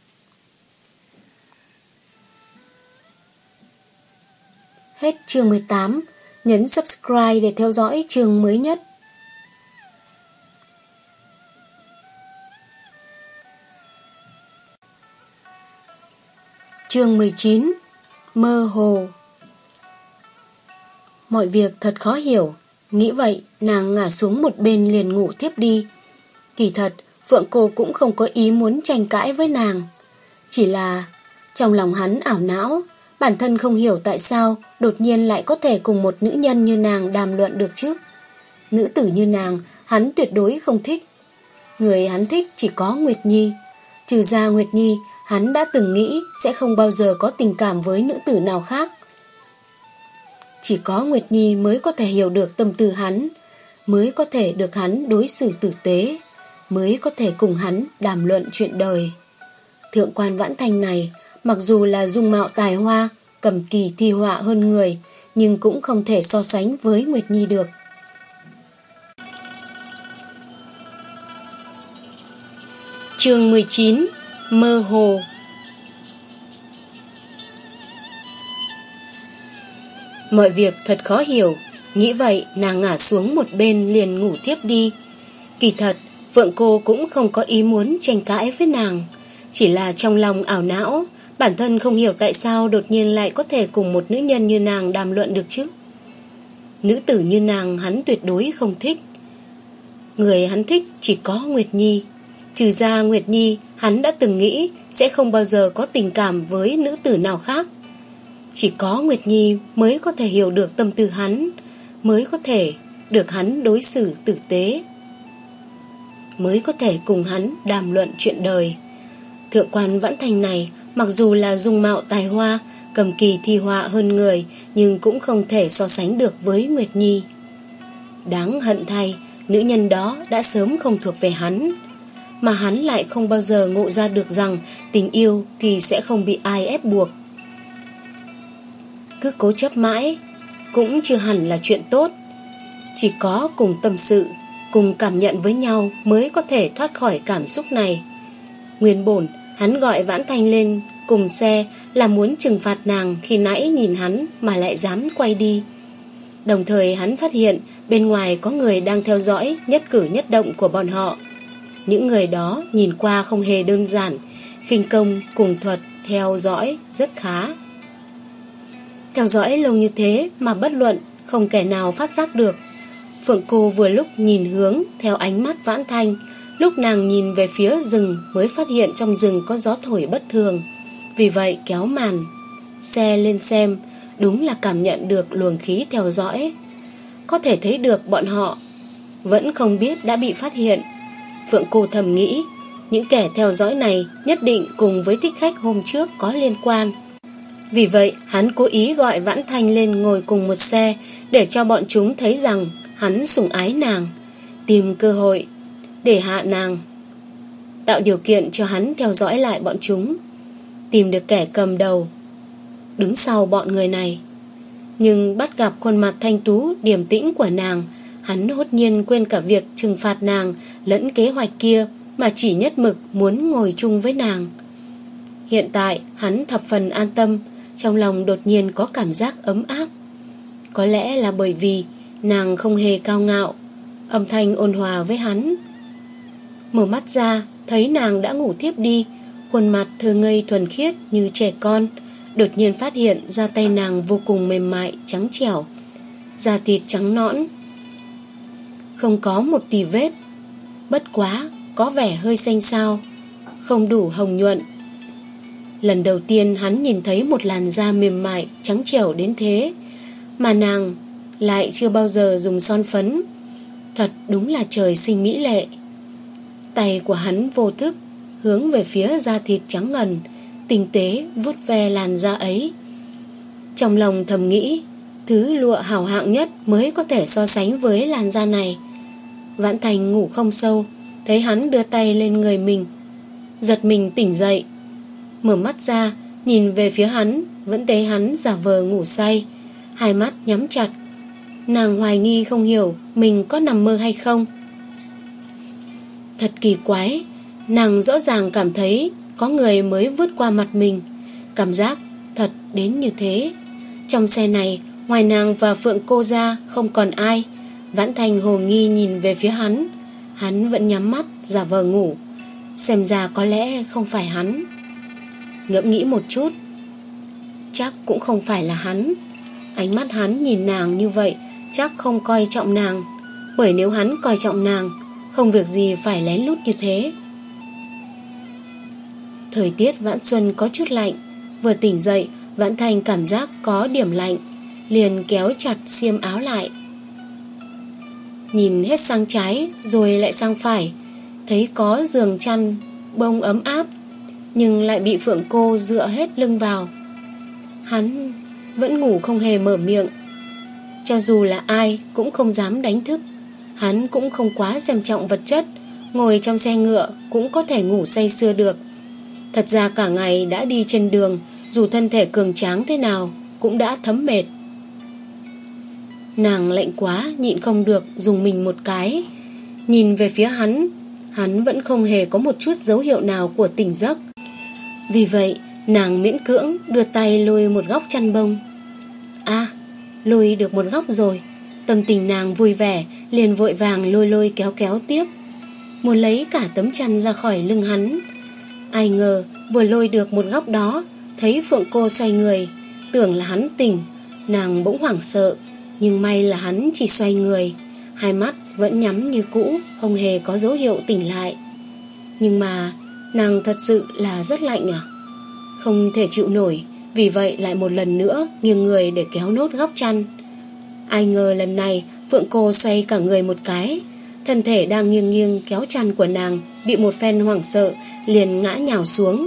[SPEAKER 1] Hết chương mười tám. Nhấn subscribe để theo dõi chương mới nhất. Chương mười chín. Mơ hồ. Mọi việc thật khó hiểu. Nghĩ vậy, nàng ngả xuống một bên liền ngủ tiếp đi. Kỳ thật, Phượng Cô cũng không có ý muốn tranh cãi với nàng. Chỉ là trong lòng hắn ảo não, bản thân không hiểu tại sao đột nhiên lại có thể cùng một nữ nhân như nàng đàm luận được chứ. Nữ tử như nàng, hắn tuyệt đối không thích. Người hắn thích chỉ có Nguyệt Nhi. Trừ ra Nguyệt Nhi, hắn đã từng nghĩ sẽ không bao giờ có tình cảm với nữ tử nào khác. Chỉ có Nguyệt Nhi mới có thể hiểu được tâm tư hắn, mới có thể được hắn đối xử tử tế, mới có thể cùng hắn đàm luận chuyện đời. Thượng quan Vãn Thanh này, mặc dù là dung mạo tài hoa, cầm kỳ thi họa hơn người, nhưng cũng không thể so sánh với Nguyệt Nhi được. Chương mười chín. Mơ hồ. Mọi việc thật khó hiểu. Nghĩ vậy, nàng ngả xuống một bên liền ngủ tiếp đi. Kỳ thật, Phượng Cô cũng không có ý muốn tranh cãi với nàng, chỉ là trong lòng ảo não, bản thân không hiểu tại sao đột nhiên lại có thể cùng một nữ nhân như nàng đàm luận được chứ. Nữ tử như nàng hắn tuyệt đối không thích. Người hắn thích chỉ có Nguyệt Nhi. Trừ ra Nguyệt Nhi, hắn đã từng nghĩ sẽ không bao giờ có tình cảm với nữ tử nào khác. Chỉ có Nguyệt Nhi mới có thể hiểu được tâm tư hắn, mới có thể được hắn đối xử tử tế, mới có thể cùng hắn đàm luận chuyện đời. Thượng quan Vãn Thanh này, mặc dù là dung mạo tài hoa, cầm kỳ thi họa hơn người, nhưng cũng không thể so sánh được với Nguyệt Nhi. Đáng hận thay, nữ nhân đó đã sớm không thuộc về hắn, mà hắn lại không bao giờ ngộ ra được rằng tình yêu thì sẽ không bị ai ép buộc. Cứ cố chấp mãi cũng chưa hẳn là chuyện tốt. Chỉ có cùng tâm sự, cùng cảm nhận với nhau mới có thể thoát khỏi cảm xúc này. Nguyên bổn hắn gọi Vãn Thanh lên cùng xe là muốn trừng phạt nàng khi nãy nhìn hắn mà lại dám quay đi. Đồng thời hắn phát hiện bên ngoài có người đang theo dõi nhất cử nhất động của bọn họ. Những người đó nhìn qua không hề đơn giản, khinh công cùng thuật theo dõi rất khá. Theo dõi lâu như thế mà bất luận không kẻ nào phát giác được. Phượng Cô vừa lúc nhìn hướng theo ánh mắt Vãn Thanh, lúc nàng nhìn về phía rừng mới phát hiện trong rừng có gió thổi bất thường. Vì vậy kéo màn xe lên xem, đúng là cảm nhận được luồng khí theo dõi. Có thể thấy được bọn họ vẫn không biết đã bị phát hiện. Phượng Cô thầm nghĩ, những kẻ theo dõi này nhất định cùng với thích khách hôm trước có liên quan. Vì vậy hắn cố ý gọi Vãn Thanh lên ngồi cùng một xe, để cho bọn chúng thấy rằng hắn sủng ái nàng, tìm cơ hội để hạ nàng, tạo điều kiện cho hắn theo dõi lại bọn chúng, tìm được kẻ cầm đầu đứng sau bọn người này. Nhưng bắt gặp khuôn mặt thanh tú điềm tĩnh của nàng, hắn hốt nhiên quên cả việc trừng phạt nàng lẫn kế hoạch kia, mà chỉ nhất mực muốn ngồi chung với nàng. Hiện tại hắn thập phần an tâm, trong lòng đột nhiên có cảm giác ấm áp. Có lẽ là bởi vì nàng không hề cao ngạo, âm thanh ôn hòa với hắn. Mở mắt ra thấy nàng đã ngủ thiếp đi, khuôn mặt thơ ngây thuần khiết như trẻ con. Đột nhiên phát hiện da tay nàng vô cùng mềm mại, trắng trẻo, da thịt trắng nõn, không có một tì vết. Bất quá có vẻ hơi xanh xao, không đủ hồng nhuận. Lần đầu tiên hắn nhìn thấy một làn da mềm mại trắng trẻo đến thế, mà nàng lại chưa bao giờ dùng son phấn. Thật đúng là trời sinh mỹ lệ. Tay của hắn vô thức hướng về phía da thịt trắng ngần, tinh tế vuốt ve làn da ấy. Trong lòng thầm nghĩ, thứ lụa hảo hạng nhất mới có thể so sánh với làn da này. Vãn Thành ngủ không sâu, thấy hắn đưa tay lên người mình, giật mình tỉnh dậy. Mở mắt ra nhìn về phía hắn, vẫn thấy hắn giả vờ ngủ say, hai mắt nhắm chặt. Nàng hoài nghi không hiểu mình có nằm mơ hay không. Thật kỳ quái, nàng rõ ràng cảm thấy có người mới vượt qua mặt mình. Cảm giác thật đến như thế. Trong xe này ngoài nàng và Phượng cô ra không còn ai. Vãn Thành hồ nghi nhìn về phía hắn. Hắn vẫn nhắm mắt giả vờ ngủ. Xem ra có lẽ không phải hắn. Ngẫm nghĩ một chút, chắc cũng không phải là hắn. Ánh mắt hắn nhìn nàng như vậy chắc không coi trọng nàng, bởi nếu hắn coi trọng nàng, không việc gì phải lén lút như thế. Thời tiết Vãn Xuân có chút lạnh. Vừa tỉnh dậy, Vãn Thành cảm giác có điểm lạnh, liền kéo chặt xiêm áo lại. Nhìn hết sang trái rồi lại sang phải, thấy có giường chăn bông ấm áp, nhưng lại bị Phượng cô dựa hết lưng vào. Hắn vẫn ngủ không hề mở miệng. Cho dù là ai cũng không dám đánh thức. Hắn cũng không quá xem trọng vật chất, ngồi trong xe ngựa cũng có thể ngủ say sưa được. Thật ra cả ngày đã đi trên đường, dù thân thể cường tráng thế nào cũng đã thấm mệt. Nàng lạnh quá nhịn không được dùng mình một cái. Nhìn về phía hắn, hắn vẫn không hề có một chút dấu hiệu nào của tỉnh giấc. Vì vậy nàng miễn cưỡng đưa tay lôi một góc chăn bông. À, lôi được một góc rồi. Tâm tình nàng vui vẻ, liền vội vàng lôi lôi kéo kéo tiếp, muốn lấy cả tấm chăn ra khỏi lưng hắn. Ai ngờ vừa lôi được một góc đó, thấy Phượng cô xoay người, tưởng là hắn tỉnh. Nàng bỗng hoảng sợ, nhưng may là hắn chỉ xoay người, hai mắt vẫn nhắm như cũ, không hề có dấu hiệu tỉnh lại. Nhưng mà nàng thật sự là rất lạnh à? Không thể chịu nổi, vì vậy lại một lần nữa nghiêng người để kéo nốt góc chăn. Ai ngờ lần này Phượng cô xoay cả người một cái, thân thể đang nghiêng nghiêng kéo chăn của nàng bị một phen hoảng sợ liền ngã nhào xuống.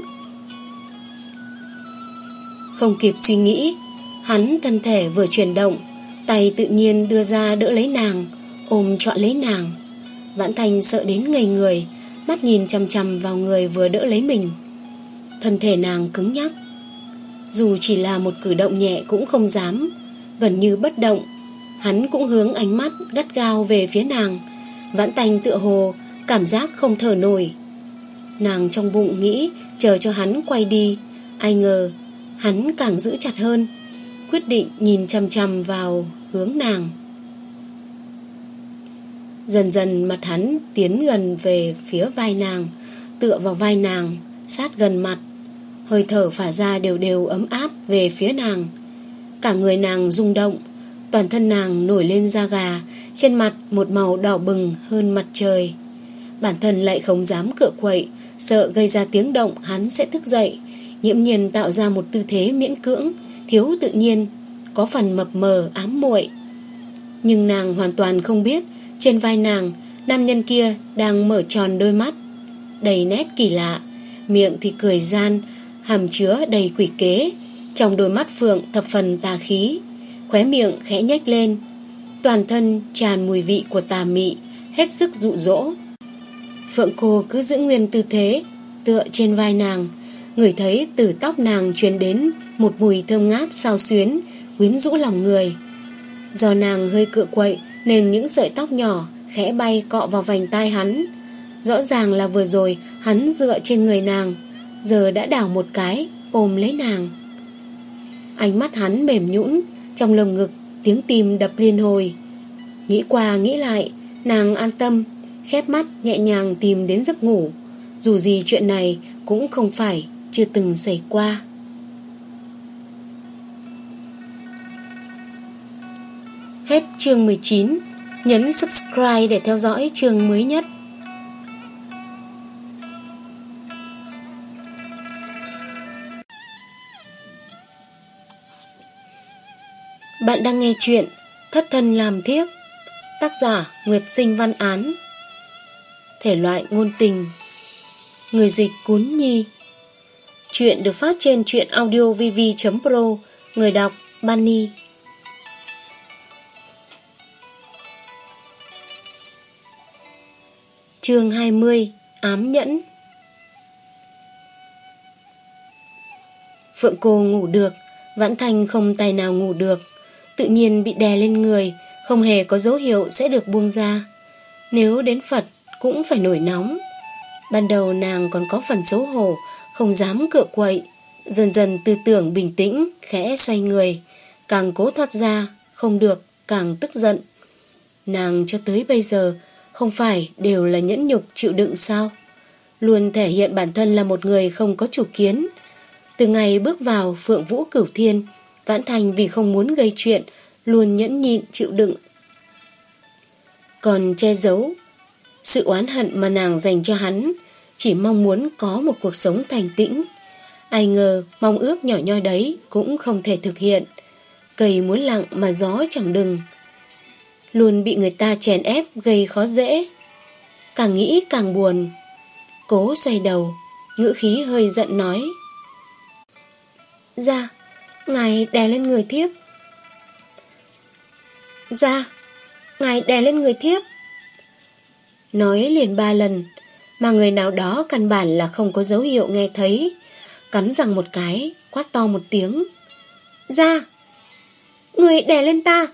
[SPEAKER 1] Không kịp suy nghĩ, hắn thân thể vừa chuyển động, tay tự nhiên đưa ra đỡ lấy nàng, ôm trọn lấy nàng. Vãn Thành sợ đến ngây người, mắt nhìn chằm chằm vào người vừa đỡ lấy mình. Thân thể nàng cứng nhắc, dù chỉ là một cử động nhẹ cũng không dám, gần như bất động. Hắn cũng hướng ánh mắt gắt gao về phía nàng. Vãn Thành tựa hồ cảm giác không thở nổi. Nàng trong bụng nghĩ chờ cho hắn quay đi, ai ngờ hắn càng giữ chặt hơn, quyết định nhìn chằm chằm vào hướng nàng. Dần dần mặt hắn tiến gần về phía vai nàng, tựa vào vai nàng, sát gần mặt. Hơi thở phả ra đều đều ấm áp về phía nàng. Cả người nàng rung động, toàn thân nàng nổi lên da gà, trên mặt một màu đỏ bừng hơn mặt trời. Bản thân lại không dám cựa quậy, sợ gây ra tiếng động hắn sẽ thức dậy, nghiễm nhiên tạo ra một tư thế miễn cưỡng, thiếu tự nhiên, có phần mập mờ ám muội. Nhưng nàng hoàn toàn không biết trên vai nàng, nam nhân kia đang mở tròn đôi mắt đầy nét kỳ lạ, miệng thì cười gian, hàm chứa đầy quỷ kế, Trong đôi mắt Phượng thập phần tà khí, khóe miệng khẽ nhếch lên, toàn thân tràn mùi vị của tà mị, hết sức dụ dỗ. Phượng cô cứ giữ nguyên tư thế, tựa trên vai nàng, ngửi thấy từ tóc nàng truyền đến một mùi thơm ngát xao xuyến, quyến rũ lòng người. Do nàng hơi cựa quậy nên những sợi tóc nhỏ khẽ bay cọ vào vành tai hắn. Rõ ràng là vừa rồi hắn dựa trên người nàng, giờ đã đảo một cái ôm lấy nàng. Ánh mắt hắn mềm nhũn, trong lồng ngực tiếng tim đập liên hồi. Nghĩ qua nghĩ lại, nàng an tâm, khép mắt nhẹ nhàng tìm đến giấc ngủ. Dù gì chuyện này cũng không phải chưa từng xảy qua. Hết chương mười chín. Nhấn subscribe để theo dõi chương mới nhất. Bạn đang nghe chuyện Thất thân làm thiếp, tác giả Nguyệt Sinh Văn Án, thể loại ngôn tình, người dịch Cún Nhi. Chuyện được phát trên truyện audio vv chấm pro, người đọc Bunny. Chương hai mươi. Ám nhẫn. Phượng cô ngủ được, Vãn Thanh không tài nào ngủ được, tự nhiên bị đè lên người, không hề có dấu hiệu sẽ được buông ra. Nếu đến Phật cũng phải nổi nóng. Ban đầu nàng còn có phần xấu hổ, không dám cựa quậy. Dần dần tư tưởng bình tĩnh, khẽ xoay người, càng cố thoát ra, không được càng tức giận. Nàng cho tới bây giờ không phải đều là nhẫn nhục chịu đựng sao? Luôn thể hiện bản thân là một người không có chủ kiến. Từ ngày bước vào Phượng Vũ Cửu Thiên, Vãn Thành vì không muốn gây chuyện, luôn nhẫn nhịn chịu đựng, còn che giấu sự oán hận mà nàng dành cho hắn, chỉ mong muốn có một cuộc sống thanh tĩnh. Ai ngờ mong ước nhỏ nhoi đấy cũng không thể thực hiện. Cây muốn lặng mà gió chẳng đừng, luôn bị người ta chèn ép gây khó dễ. Càng nghĩ càng buồn, cố xoay đầu, ngữ khí hơi giận nói: Dạ, ngài đè lên người thiếp. Dạ, ngài đè lên người thiếp. Nói liền ba lần, mà người nào đó căn bản là không có dấu hiệu nghe thấy. Cắn răng một cái, quát to một tiếng: Dạ, người đè lên ta.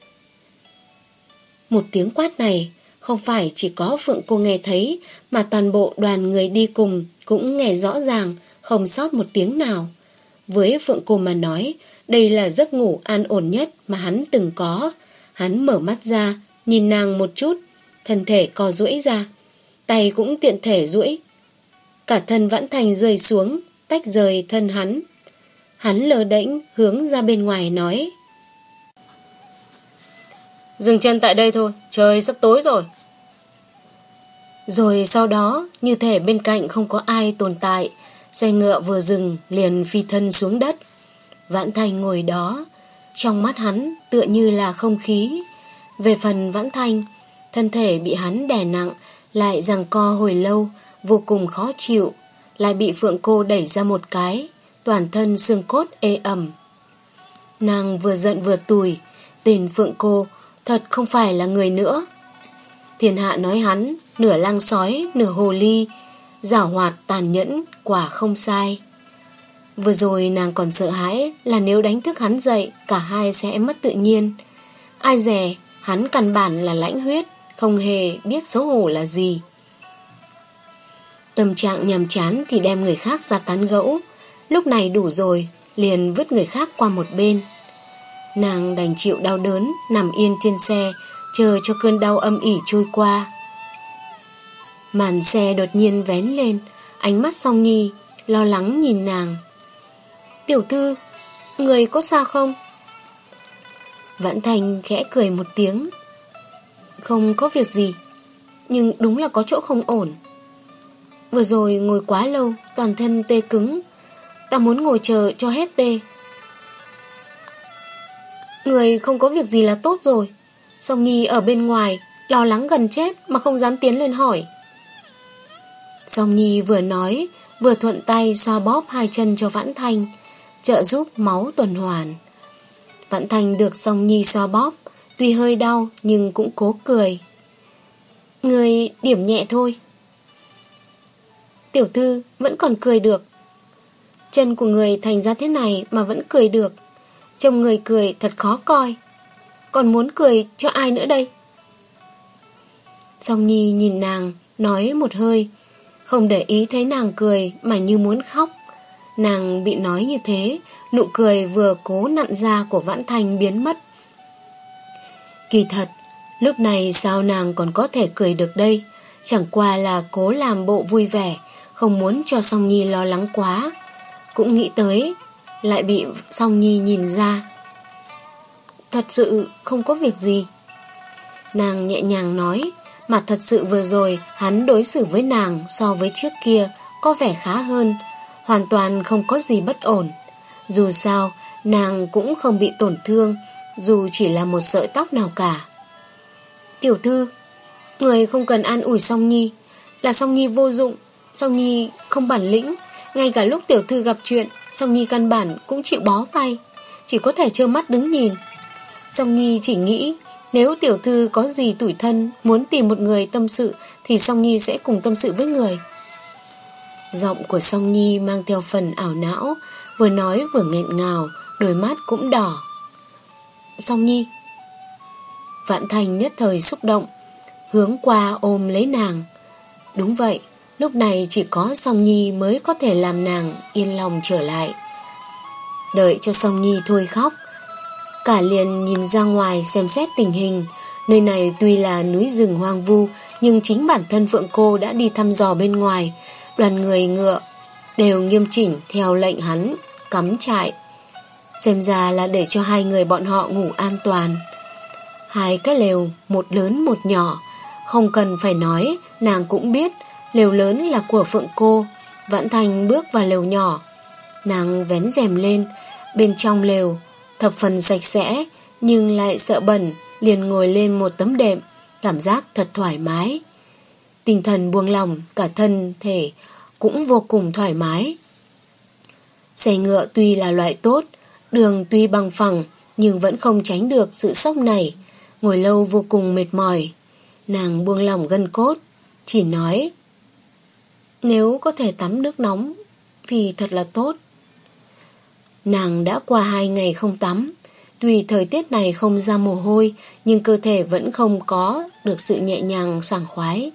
[SPEAKER 1] Một tiếng quát này không phải chỉ có Phượng cô nghe thấy, mà toàn bộ đoàn người đi cùng cũng nghe rõ ràng, không sót một tiếng nào. Với Phượng cô mà nói, đây là giấc ngủ an ổn nhất mà hắn từng có. Hắn mở mắt ra, nhìn nàng một chút, thân thể co duỗi ra, tay cũng tiện thể duỗi. Cả thân Vãn Thành rơi xuống, tách rời thân hắn. Hắn lờ đễnh hướng ra bên ngoài nói: Dừng chân tại đây thôi, trời sắp tối rồi. Rồi sau đó, như thể bên cạnh không có ai tồn tại, xe ngựa vừa dừng liền phi thân xuống đất. Vãn Thành ngồi đó, trong mắt hắn tựa như là không khí. Về phần Vãn Thanh, thân thể bị hắn đè nặng, lại giằng co hồi lâu, vô cùng khó chịu, lại bị Phượng cô đẩy ra một cái, toàn thân xương cốt ê ẩm. Nàng vừa giận vừa tủi, tên Phượng cô thật không phải là người nữa. Thiên hạ nói hắn nửa lang sói, nửa hồ ly, giảo hoạt tàn nhẫn, quả không sai. Vừa rồi nàng còn sợ hãi là nếu đánh thức hắn dậy, cả hai sẽ mất tự nhiên. Ai dè hắn căn bản là lãnh huyết, không hề biết xấu hổ là gì. Tâm trạng nhàm chán thì đem người khác ra tán gẫu, lúc này đủ rồi, liền vứt người khác qua một bên. Nàng đành chịu đau đớn, nằm yên trên xe, chờ cho cơn đau âm ỉ trôi qua. Màn xe đột nhiên vén lên, ánh mắt Song Nhi lo lắng nhìn nàng: Tiểu thư, người có sao không? Vãn Thành khẽ cười một tiếng: Không có việc gì, nhưng đúng là có chỗ không ổn. Vừa rồi ngồi quá lâu, toàn thân tê cứng, ta muốn ngồi chờ cho hết tê. Người không có việc gì là tốt rồi. Song Nhi ở bên ngoài lo lắng gần chết mà không dám tiến lên hỏi. Song Nhi vừa nói vừa thuận tay xoa bóp hai chân cho Vãn Thanh, trợ giúp máu tuần hoàn. Vãn Thành được Song Nhi xoa bóp, tuy hơi đau nhưng cũng cố cười. Người điểm nhẹ thôi. Tiểu thư vẫn còn cười được. Chân của người thành ra thế này mà vẫn cười được. Trông người cười thật khó coi. Còn muốn cười cho ai nữa đây? Song Nhi nhìn nàng, nói một hơi, không để ý thấy nàng cười mà như muốn khóc. Nàng bị nói như thế, nụ cười vừa cố nặn ra của Vãn Thành biến mất. Kỳ thật, lúc này sao nàng còn có thể cười được đây? Chẳng qua là cố làm bộ vui vẻ, không muốn cho Song Nhi lo lắng quá. Cũng nghĩ tới, lại bị Song Nhi nhìn ra. Thật sự không có việc gì. Nàng nhẹ nhàng nói, mà thật sự vừa rồi hắn đối xử với nàng so với trước kia có vẻ khá hơn, hoàn toàn không có gì bất ổn. Dù sao, nàng cũng không bị tổn thương, dù chỉ là một sợi tóc nào cả. Tiểu thư, người không cần an ủi Song Nhi. Là Song Nhi vô dụng, Song Nhi không bản lĩnh. Ngay cả lúc tiểu thư gặp chuyện, Song Nhi căn bản cũng chịu bó tay, chỉ có thể trơ mắt đứng nhìn. Song Nhi chỉ nghĩ nếu tiểu thư có gì tủi thân, muốn tìm một người tâm sự, thì Song Nhi sẽ cùng tâm sự với người. Giọng của Song Nhi mang theo phần ảo não, vừa nói vừa nghẹn ngào, đôi mắt cũng đỏ. Song Nhi. Vãn Thành nhất thời xúc động, hướng qua ôm lấy nàng. Đúng vậy, lúc này chỉ có Song Nhi mới có thể làm nàng yên lòng trở lại. Đợi cho Song Nhi thôi khóc, cả liền nhìn ra ngoài xem xét tình hình. Nơi này tuy là núi rừng hoang vu, nhưng chính bản thân Phượng Cô đã đi thăm dò bên ngoài. Đoàn người ngựa đều nghiêm chỉnh theo lệnh hắn cắm trại, xem ra là để cho hai người bọn họ ngủ an toàn. Hai cái lều, một lớn một nhỏ. Không cần phải nói, nàng cũng biết lều lớn là của Phượng Cô. Vãn Thành bước vào lều nhỏ, nàng vén rèm lên. Bên trong lều thập phần sạch sẽ, nhưng lại sợ bẩn, liền ngồi lên một tấm đệm, cảm giác thật thoải mái. Tinh thần buông lỏng, cả thân thể cũng vô cùng thoải mái. Xe ngựa tuy là loại tốt, đường tuy bằng phẳng, nhưng vẫn không tránh được sự sốc nảy. Ngồi lâu vô cùng mệt mỏi. Nàng buông lỏng gân cốt, chỉ nói, nếu có thể tắm nước nóng thì thật là tốt. Nàng đã qua hai ngày không tắm. Tuy thời tiết này không ra mồ hôi, nhưng cơ thể vẫn không có được sự nhẹ nhàng sảng khoái.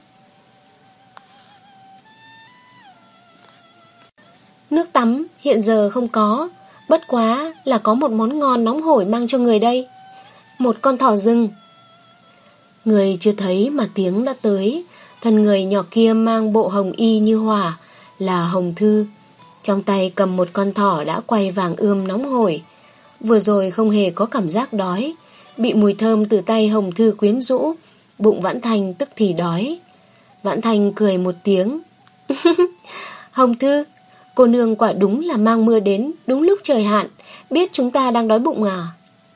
[SPEAKER 1] Nước tắm hiện giờ không có, bất quá là có một món ngon nóng hổi mang cho người đây. Một con thỏ rừng. Người chưa thấy mà tiếng đã tới. Thân người nhỏ kia mang bộ hồng y như hỏa, là Hồng Thư. Trong tay cầm một con thỏ đã quay vàng ươm nóng hổi. Vừa rồi không hề có cảm giác đói, bị mùi thơm từ tay Hồng Thư quyến rũ, bụng Vãn Thành tức thì đói. Vãn Thành cười một tiếng. Hồng Thư, cô nương quả đúng là mang mưa đến đúng lúc trời hạn, biết chúng ta đang đói bụng à?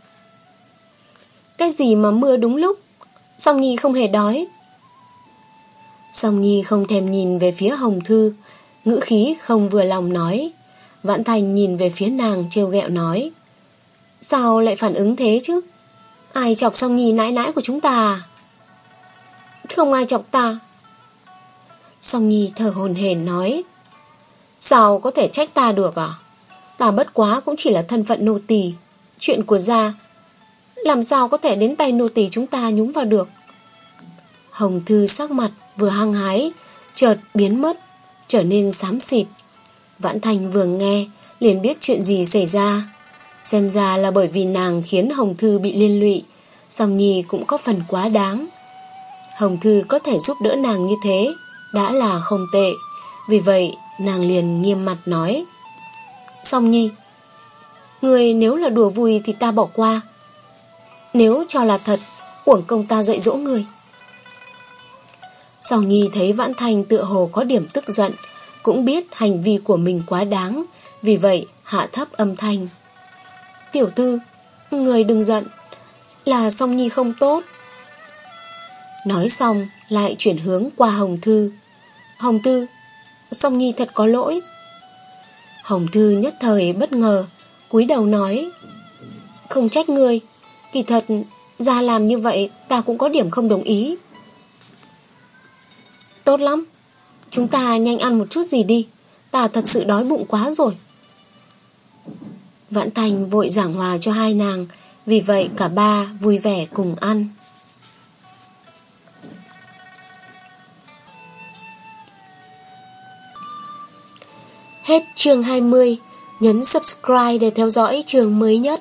[SPEAKER 1] Cái gì mà mưa đúng lúc? Song Nhi không hề đói. Song Nhi không thèm nhìn về phía Hồng Thư, ngữ khí không vừa lòng nói. Vãn Thành nhìn về phía nàng trêu ghẹo nói, sao lại phản ứng thế chứ? Ai chọc Song Nhi nãi nãi của chúng ta à? Không ai chọc ta. Song Nhi thở hổn hển nói, sao có thể trách ta được à? Ta bất quá cũng chỉ là thân phận nô tỳ, chuyện của gia làm sao có thể đến tay nô tỳ chúng ta nhúng vào được. Hồng Thư sắc mặt vừa hăng hái chợt biến mất, trở nên xám xịt. Vãn Thành vừa nghe liền biết chuyện gì xảy ra. Xem ra là bởi vì nàng khiến Hồng Thư bị liên lụy, Song Nhi cũng có phần quá đáng. Hồng Thư có thể giúp đỡ nàng như thế đã là không tệ. Vì vậy nàng liền nghiêm mặt nói, Song Nhi, người nếu là đùa vui thì ta bỏ qua, nếu cho là thật, uổng công ta dạy dỗ người. Song Nhi thấy Vãn Thành tựa hồ có điểm tức giận, cũng biết hành vi của mình quá đáng, vì vậy hạ thấp âm thanh, tiểu thư, người đừng giận, là Song Nhi không tốt. Nói xong lại chuyển hướng qua Hồng Thư. Hồng Thư, Song Nhi thật có lỗi. Hồng Thư nhất thời bất ngờ, cúi đầu nói: Không trách ngươi, kỳ thật ra làm như vậy ta cũng có điểm không đồng ý. Tốt lắm, chúng ta nhanh ăn một chút gì đi, ta thật sự đói bụng quá rồi. Vãn Thành vội giảng hòa cho hai nàng, vì vậy cả ba vui vẻ cùng ăn. Hết chương hai mươi, nhấn subscribe để theo dõi chương mới nhất.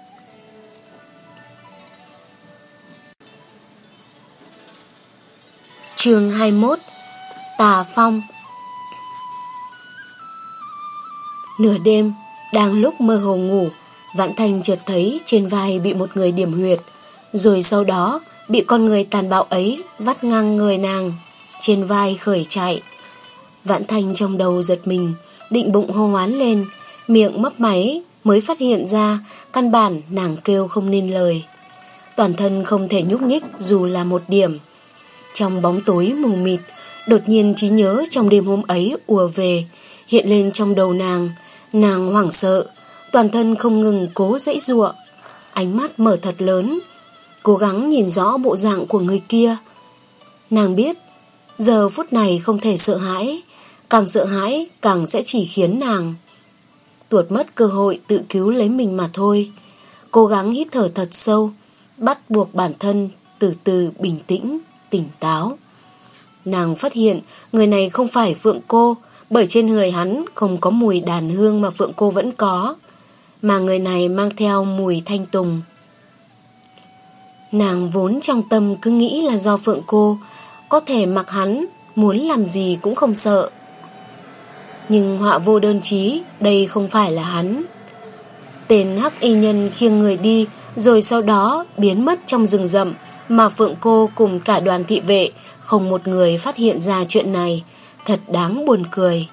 [SPEAKER 1] Chương hai mươi mốt, Tà Phong. Nửa đêm, đang lúc mơ hồ ngủ, Vãn Thành chợt thấy trên vai bị một người điểm huyệt, rồi sau đó bị con người tàn bạo ấy vắt ngang người nàng, trên vai khởi chạy. Vãn Thành trong đầu giật mình, định bụng hô hoán lên, miệng mấp máy mới phát hiện ra căn bản nàng kêu không nên lời. Toàn thân không thể nhúc nhích dù là một điểm. Trong bóng tối mù mịt, đột nhiên trí nhớ trong đêm hôm ấy ùa về, hiện lên trong đầu nàng. Nàng hoảng sợ, toàn thân không ngừng cố giãy giụa, ánh mắt mở thật lớn, cố gắng nhìn rõ bộ dạng của người kia. Nàng biết giờ phút này không thể sợ hãi, càng sợ hãi càng sẽ chỉ khiến nàng tuột mất cơ hội tự cứu lấy mình mà thôi. Cố gắng hít thở thật sâu, bắt buộc bản thân từ từ bình tĩnh, tỉnh táo. Nàng phát hiện người này không phải Phượng Cô, bởi trên người hắn không có mùi đàn hương mà Phượng Cô vẫn có, mà người này mang theo mùi thanh tùng. Nàng vốn trong tâm cứ nghĩ là do Phượng Cô có thể mặc hắn muốn làm gì cũng không sợ. Nhưng họa vô đơn chí, đây không phải là hắn. Tên hắc y nhân khiêng người đi, rồi sau đó biến mất trong rừng rậm, mà Phượng Cô cùng cả đoàn thị vệ không một người phát hiện ra chuyện này. Thật đáng buồn cười.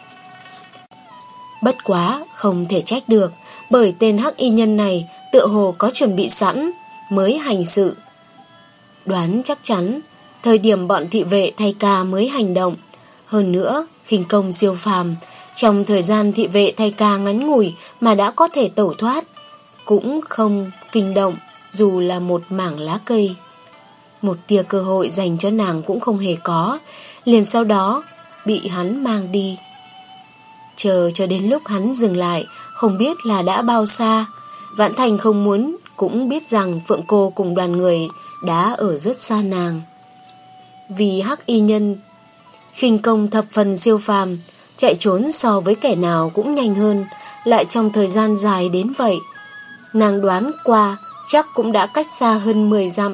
[SPEAKER 1] Bất quá không thể trách được, bởi tên hắc y nhân này tựa hồ có chuẩn bị sẵn mới hành sự. Đoán chắc chắn thời điểm bọn thị vệ thay ca mới hành động. Hơn nữa khinh công siêu phàm, trong thời gian thị vệ thay ca ngắn ngủi mà đã có thể tẩu thoát, cũng không kinh động dù là một mảng lá cây. Một tia cơ hội dành cho nàng cũng không hề có, liền sau đó bị hắn mang đi. Chờ cho đến lúc hắn dừng lại, không biết là đã bao xa. Vãn Thành không muốn cũng biết rằng Phượng Cô cùng đoàn người đã ở rất xa nàng. Vì hắc y nhân khinh công thập phần siêu phàm, chạy trốn so với kẻ nào cũng nhanh hơn, lại trong thời gian dài đến vậy. Nàng đoán qua chắc cũng đã cách xa hơn mười dặm.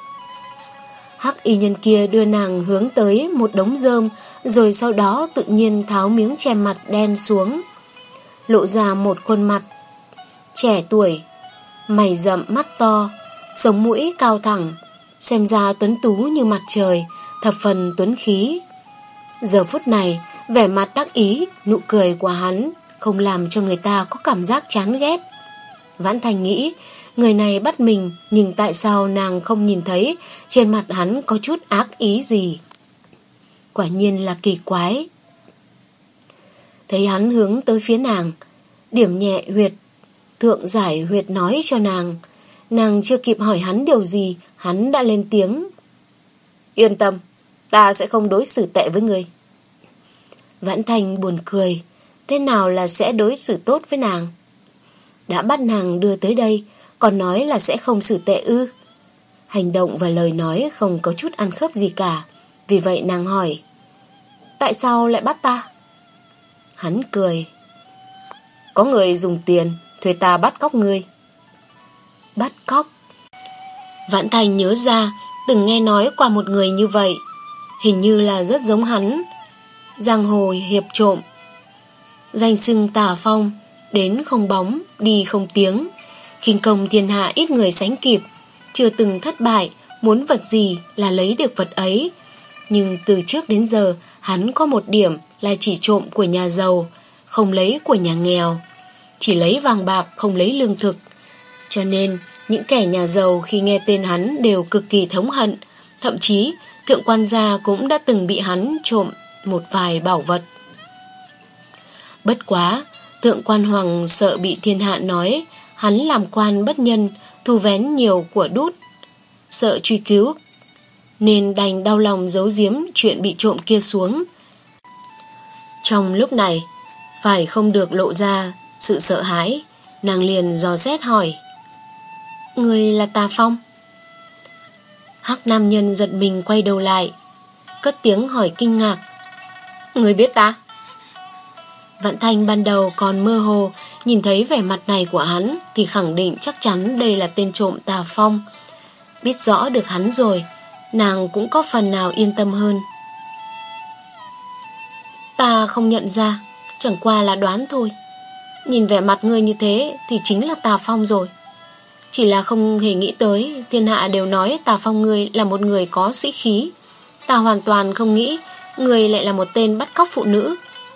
[SPEAKER 1] Hắc y nhân kia đưa nàng hướng tới một đống rơm, rồi sau đó tự nhiên tháo miếng che mặt đen xuống, lộ ra một khuôn mặt trẻ tuổi, mày rậm mắt to, sống mũi cao thẳng, xem ra tuấn tú như mặt trời, thập phần tuấn khí. Giờ phút này, vẻ mặt đắc ý, nụ cười của hắn không làm cho người ta có cảm giác chán ghét. Vãn Thành nghĩ, người này bắt mình, nhưng tại sao nàng không nhìn thấy trên mặt hắn có chút ác ý gì? Quả nhiên là kỳ quái. Thấy hắn hướng tới phía nàng, điểm nhẹ huyệt thượng giải huyệt nói cho nàng. Nàng chưa kịp hỏi hắn điều gì, hắn đã lên tiếng: Yên tâm, ta sẽ không đối xử tệ với người. Vãn Thành buồn cười, thế nào là sẽ đối xử tốt với nàng? Đã bắt nàng đưa tới đây, còn nói là sẽ không xử tệ ư? Hành động và lời nói không có chút ăn khớp gì cả. Vì vậy nàng hỏi: Tại sao lại bắt ta? Hắn cười: Có người dùng tiền thuê ta bắt cóc ngươi. Bắt cóc? Vãn Thành nhớ ra từng nghe nói qua một người như vậy, hình như là rất giống hắn. Giang hồ hiệp trộm, danh xưng Tà Phong, đến không bóng, đi không tiếng, khinh công thiên hạ ít người sánh kịp, chưa từng thất bại, muốn vật gì là lấy được vật ấy. Nhưng từ trước đến giờ hắn có một điểm là chỉ trộm của nhà giàu, không lấy của nhà nghèo, chỉ lấy vàng bạc không lấy lương thực. Cho nên những kẻ nhà giàu khi nghe tên hắn đều cực kỳ thống hận. Thậm chí thượng quan gia cũng đã từng bị hắn trộm một vài bảo vật. Bất quá Thượng quan Hoàng sợ bị thiên hạ nói hắn làm quan bất nhân, thu vén nhiều của đút, sợ truy cứu, nên đành đau lòng giấu giếm chuyện bị trộm kia xuống. Trong lúc này, phải không được lộ ra sự sợ hãi, nàng liền dò xét hỏi: Người là Tà Phong? Hắc nam nhân giật mình quay đầu lại, cất tiếng hỏi kinh ngạc: Người biết ta? Vạn Thanh ban đầu còn mơ hồ, nhìn thấy vẻ mặt này của hắn thì khẳng định chắc chắn đây là tên trộm Tà Phong. Biết rõ được hắn rồi, nàng cũng có phần nào yên tâm hơn. Ta không nhận ra, chẳng qua là đoán thôi. Nhìn vẻ mặt ngươi như thế thì chính là Tà Phong rồi. Chỉ là không hề nghĩ tới thiên hạ đều nói Tà Phong ngươi là một người có sĩ khí. Ta hoàn toàn không nghĩ ngươi lại là một tên bắt cóc phụ nữ.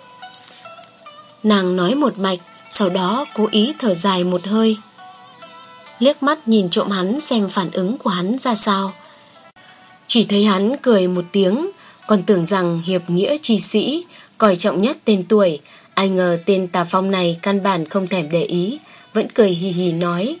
[SPEAKER 1] Nàng nói một mạch, sau đó cố ý thở dài một hơi, liếc mắt nhìn trộm hắn xem phản ứng của hắn ra sao. Chỉ thấy hắn cười một tiếng, còn tưởng rằng hiệp nghĩa chi sĩ, coi trọng nhất tên tuổi. Ai ngờ tên Tà Phong này căn bản không thèm để ý, vẫn cười hì hì nói: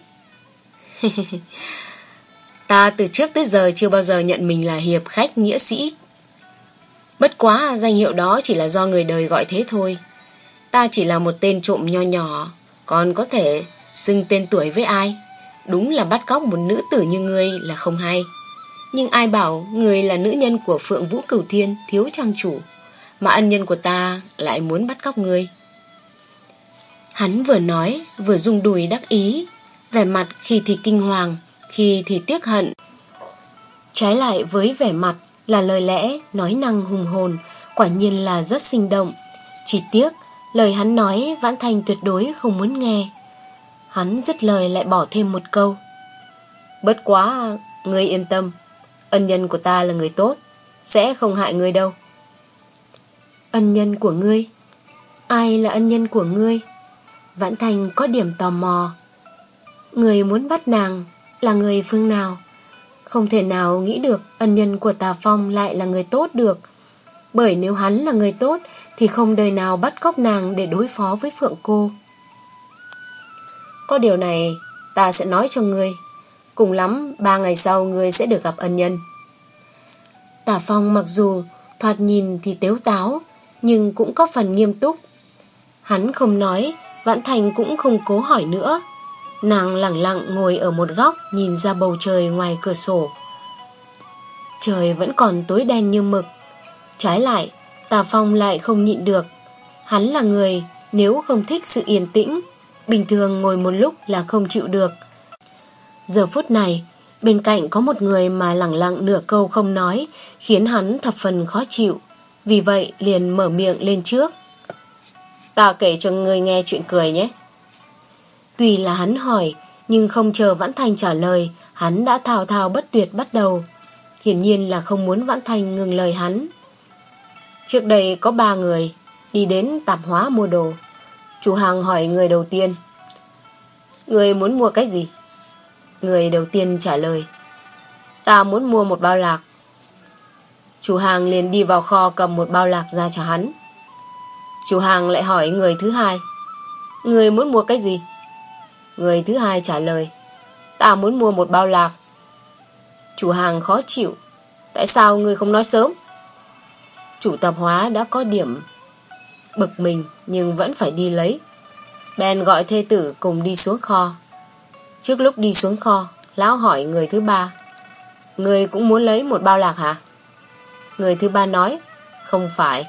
[SPEAKER 1] Ta từ trước tới giờ chưa bao giờ nhận mình là hiệp khách nghĩa sĩ. Bất quá danh hiệu đó chỉ là do người đời gọi thế thôi. Ta chỉ là một tên trộm nho nhỏ, còn có thể xưng tên tuổi với ai? Đúng là bắt cóc một nữ tử như ngươi là không hay. Nhưng ai bảo ngươi là nữ nhân của Phượng Vũ Cửu Thiên, thiếu trang chủ, mà ân nhân của ta lại muốn bắt cóc ngươi? Hắn vừa nói vừa rung đùi đắc ý, vẻ mặt khi thì kinh hoàng, khi thì tiếc hận. Trái lại với vẻ mặt là lời lẽ nói năng hùng hồn, quả nhiên là rất sinh động. Chỉ tiếc lời hắn nói Vãn Thanh tuyệt đối không muốn nghe. Hắn dứt lời lại bỏ thêm một câu: Bất quá ngươi yên tâm, ân nhân của ta là người tốt, sẽ không hại ngươi đâu. Ân nhân của ngươi? Ai là ân nhân của ngươi? Vãn Thanh có điểm tò mò. Người muốn bắt nàng là người phương nào? Không thể nào nghĩ được ân nhân của Tà Phong lại là người tốt được. Bởi nếu hắn là người tốt thì không đời nào bắt cóc nàng để đối phó với Phượng cô. Có điều này ta sẽ nói cho ngươi. Cùng lắm ba ngày sau ngươi sẽ được gặp ân nhân. Tà Phong mặc dù thoạt nhìn thì tếu táo, nhưng cũng có phần nghiêm túc. Hắn không nói, Vãn Thành cũng không cố hỏi nữa. Nàng lẳng lặng ngồi ở một góc, nhìn ra bầu trời ngoài cửa sổ. Trời vẫn còn tối đen như mực. Trái lại, Tà Phong lại không nhịn được. Hắn là người nếu không thích sự yên tĩnh, bình thường ngồi một lúc là không chịu được. Giờ phút này, bên cạnh có một người mà lẳng lặng nửa câu không nói, khiến hắn thập phần khó chịu. Vì vậy liền mở miệng lên trước: Ta kể cho ngươi nghe chuyện cười nhé. Tuy là hắn hỏi, nhưng không chờ Vãn Thanh trả lời, hắn đã thao thao bất tuyệt bắt đầu. Hiển nhiên là không muốn Vãn Thanh ngừng lời hắn. Trước đây có ba người đi đến tạp hóa mua đồ. Chủ hàng hỏi người đầu tiên: Người muốn mua cái gì? Người đầu tiên trả lời: Ta muốn mua một bao lạc. Chủ hàng liền đi vào kho cầm một bao lạc ra cho hắn. Chủ hàng lại hỏi người thứ hai: Người muốn mua cái gì? Người thứ hai trả lời: Ta muốn mua một bao lạc. Chủ hàng khó chịu: Tại sao người không nói sớm? Chủ tạp hóa đã có điểm bực mình, nhưng vẫn phải đi lấy. Bèn gọi thê tử cùng đi xuống kho. Trước lúc đi xuống kho, lão hỏi người thứ ba: Người cũng muốn lấy một bao lạc hả? Người thứ ba nói: Không phải.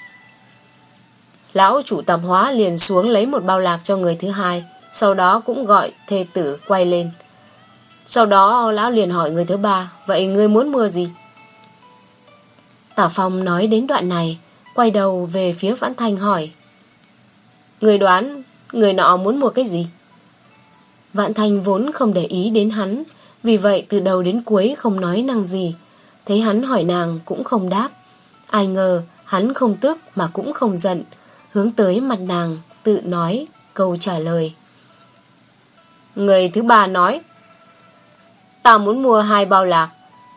[SPEAKER 1] Lão chủ tạp hóa liền xuống lấy một bao lạc cho người thứ hai, sau đó cũng gọi thê tử quay lên. Sau đó lão liền hỏi người thứ ba: Vậy ngươi muốn mua gì? Tả Phong nói đến đoạn này, quay đầu về phía Vãn Thanh hỏi: Người đoán người nọ muốn mua cái gì? Vãn Thanh vốn không để ý đến hắn, vì vậy từ đầu đến cuối không nói năng gì. Thấy hắn hỏi nàng cũng không đáp. Ai ngờ hắn không tức mà cũng không giận, hướng tới mặt nàng tự nói câu trả lời. Người thứ ba nói: Ta muốn mua hai bao lạc.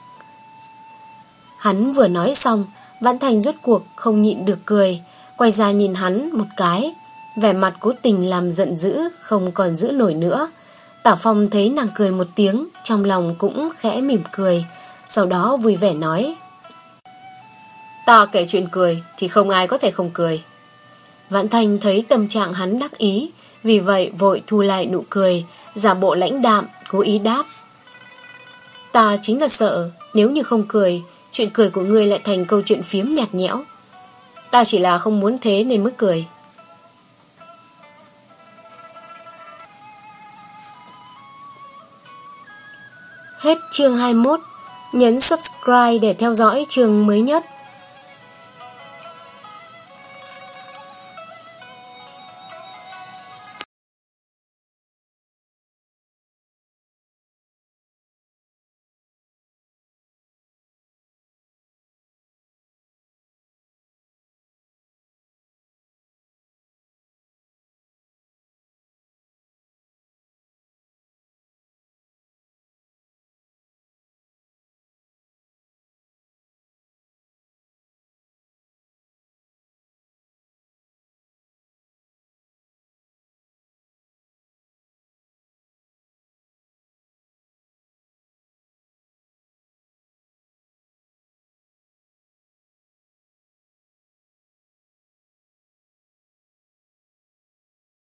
[SPEAKER 1] Hắn vừa nói xong, Vãn Thành rốt cuộc không nhịn được cười, quay ra nhìn hắn một cái, vẻ mặt cố tình làm giận dữ, không còn giữ nổi nữa. Tả Phong thấy nàng cười một tiếng, trong lòng cũng khẽ mỉm cười, sau đó vui vẻ nói: Ta kể chuyện cười thì không ai có thể không cười. Vãn Thanh thấy tâm trạng hắn đắc ý, vì vậy vội thu lại nụ cười, giả bộ lãnh đạm, cố ý đáp: Ta chính là sợ nếu như không cười, chuyện cười của ngươi lại thành câu chuyện phiếm nhạt nhẽo. Ta chỉ là không muốn thế nên mới cười. Hết chương hai mươi mốt. Nhấn subscribe để theo dõi chương mới nhất.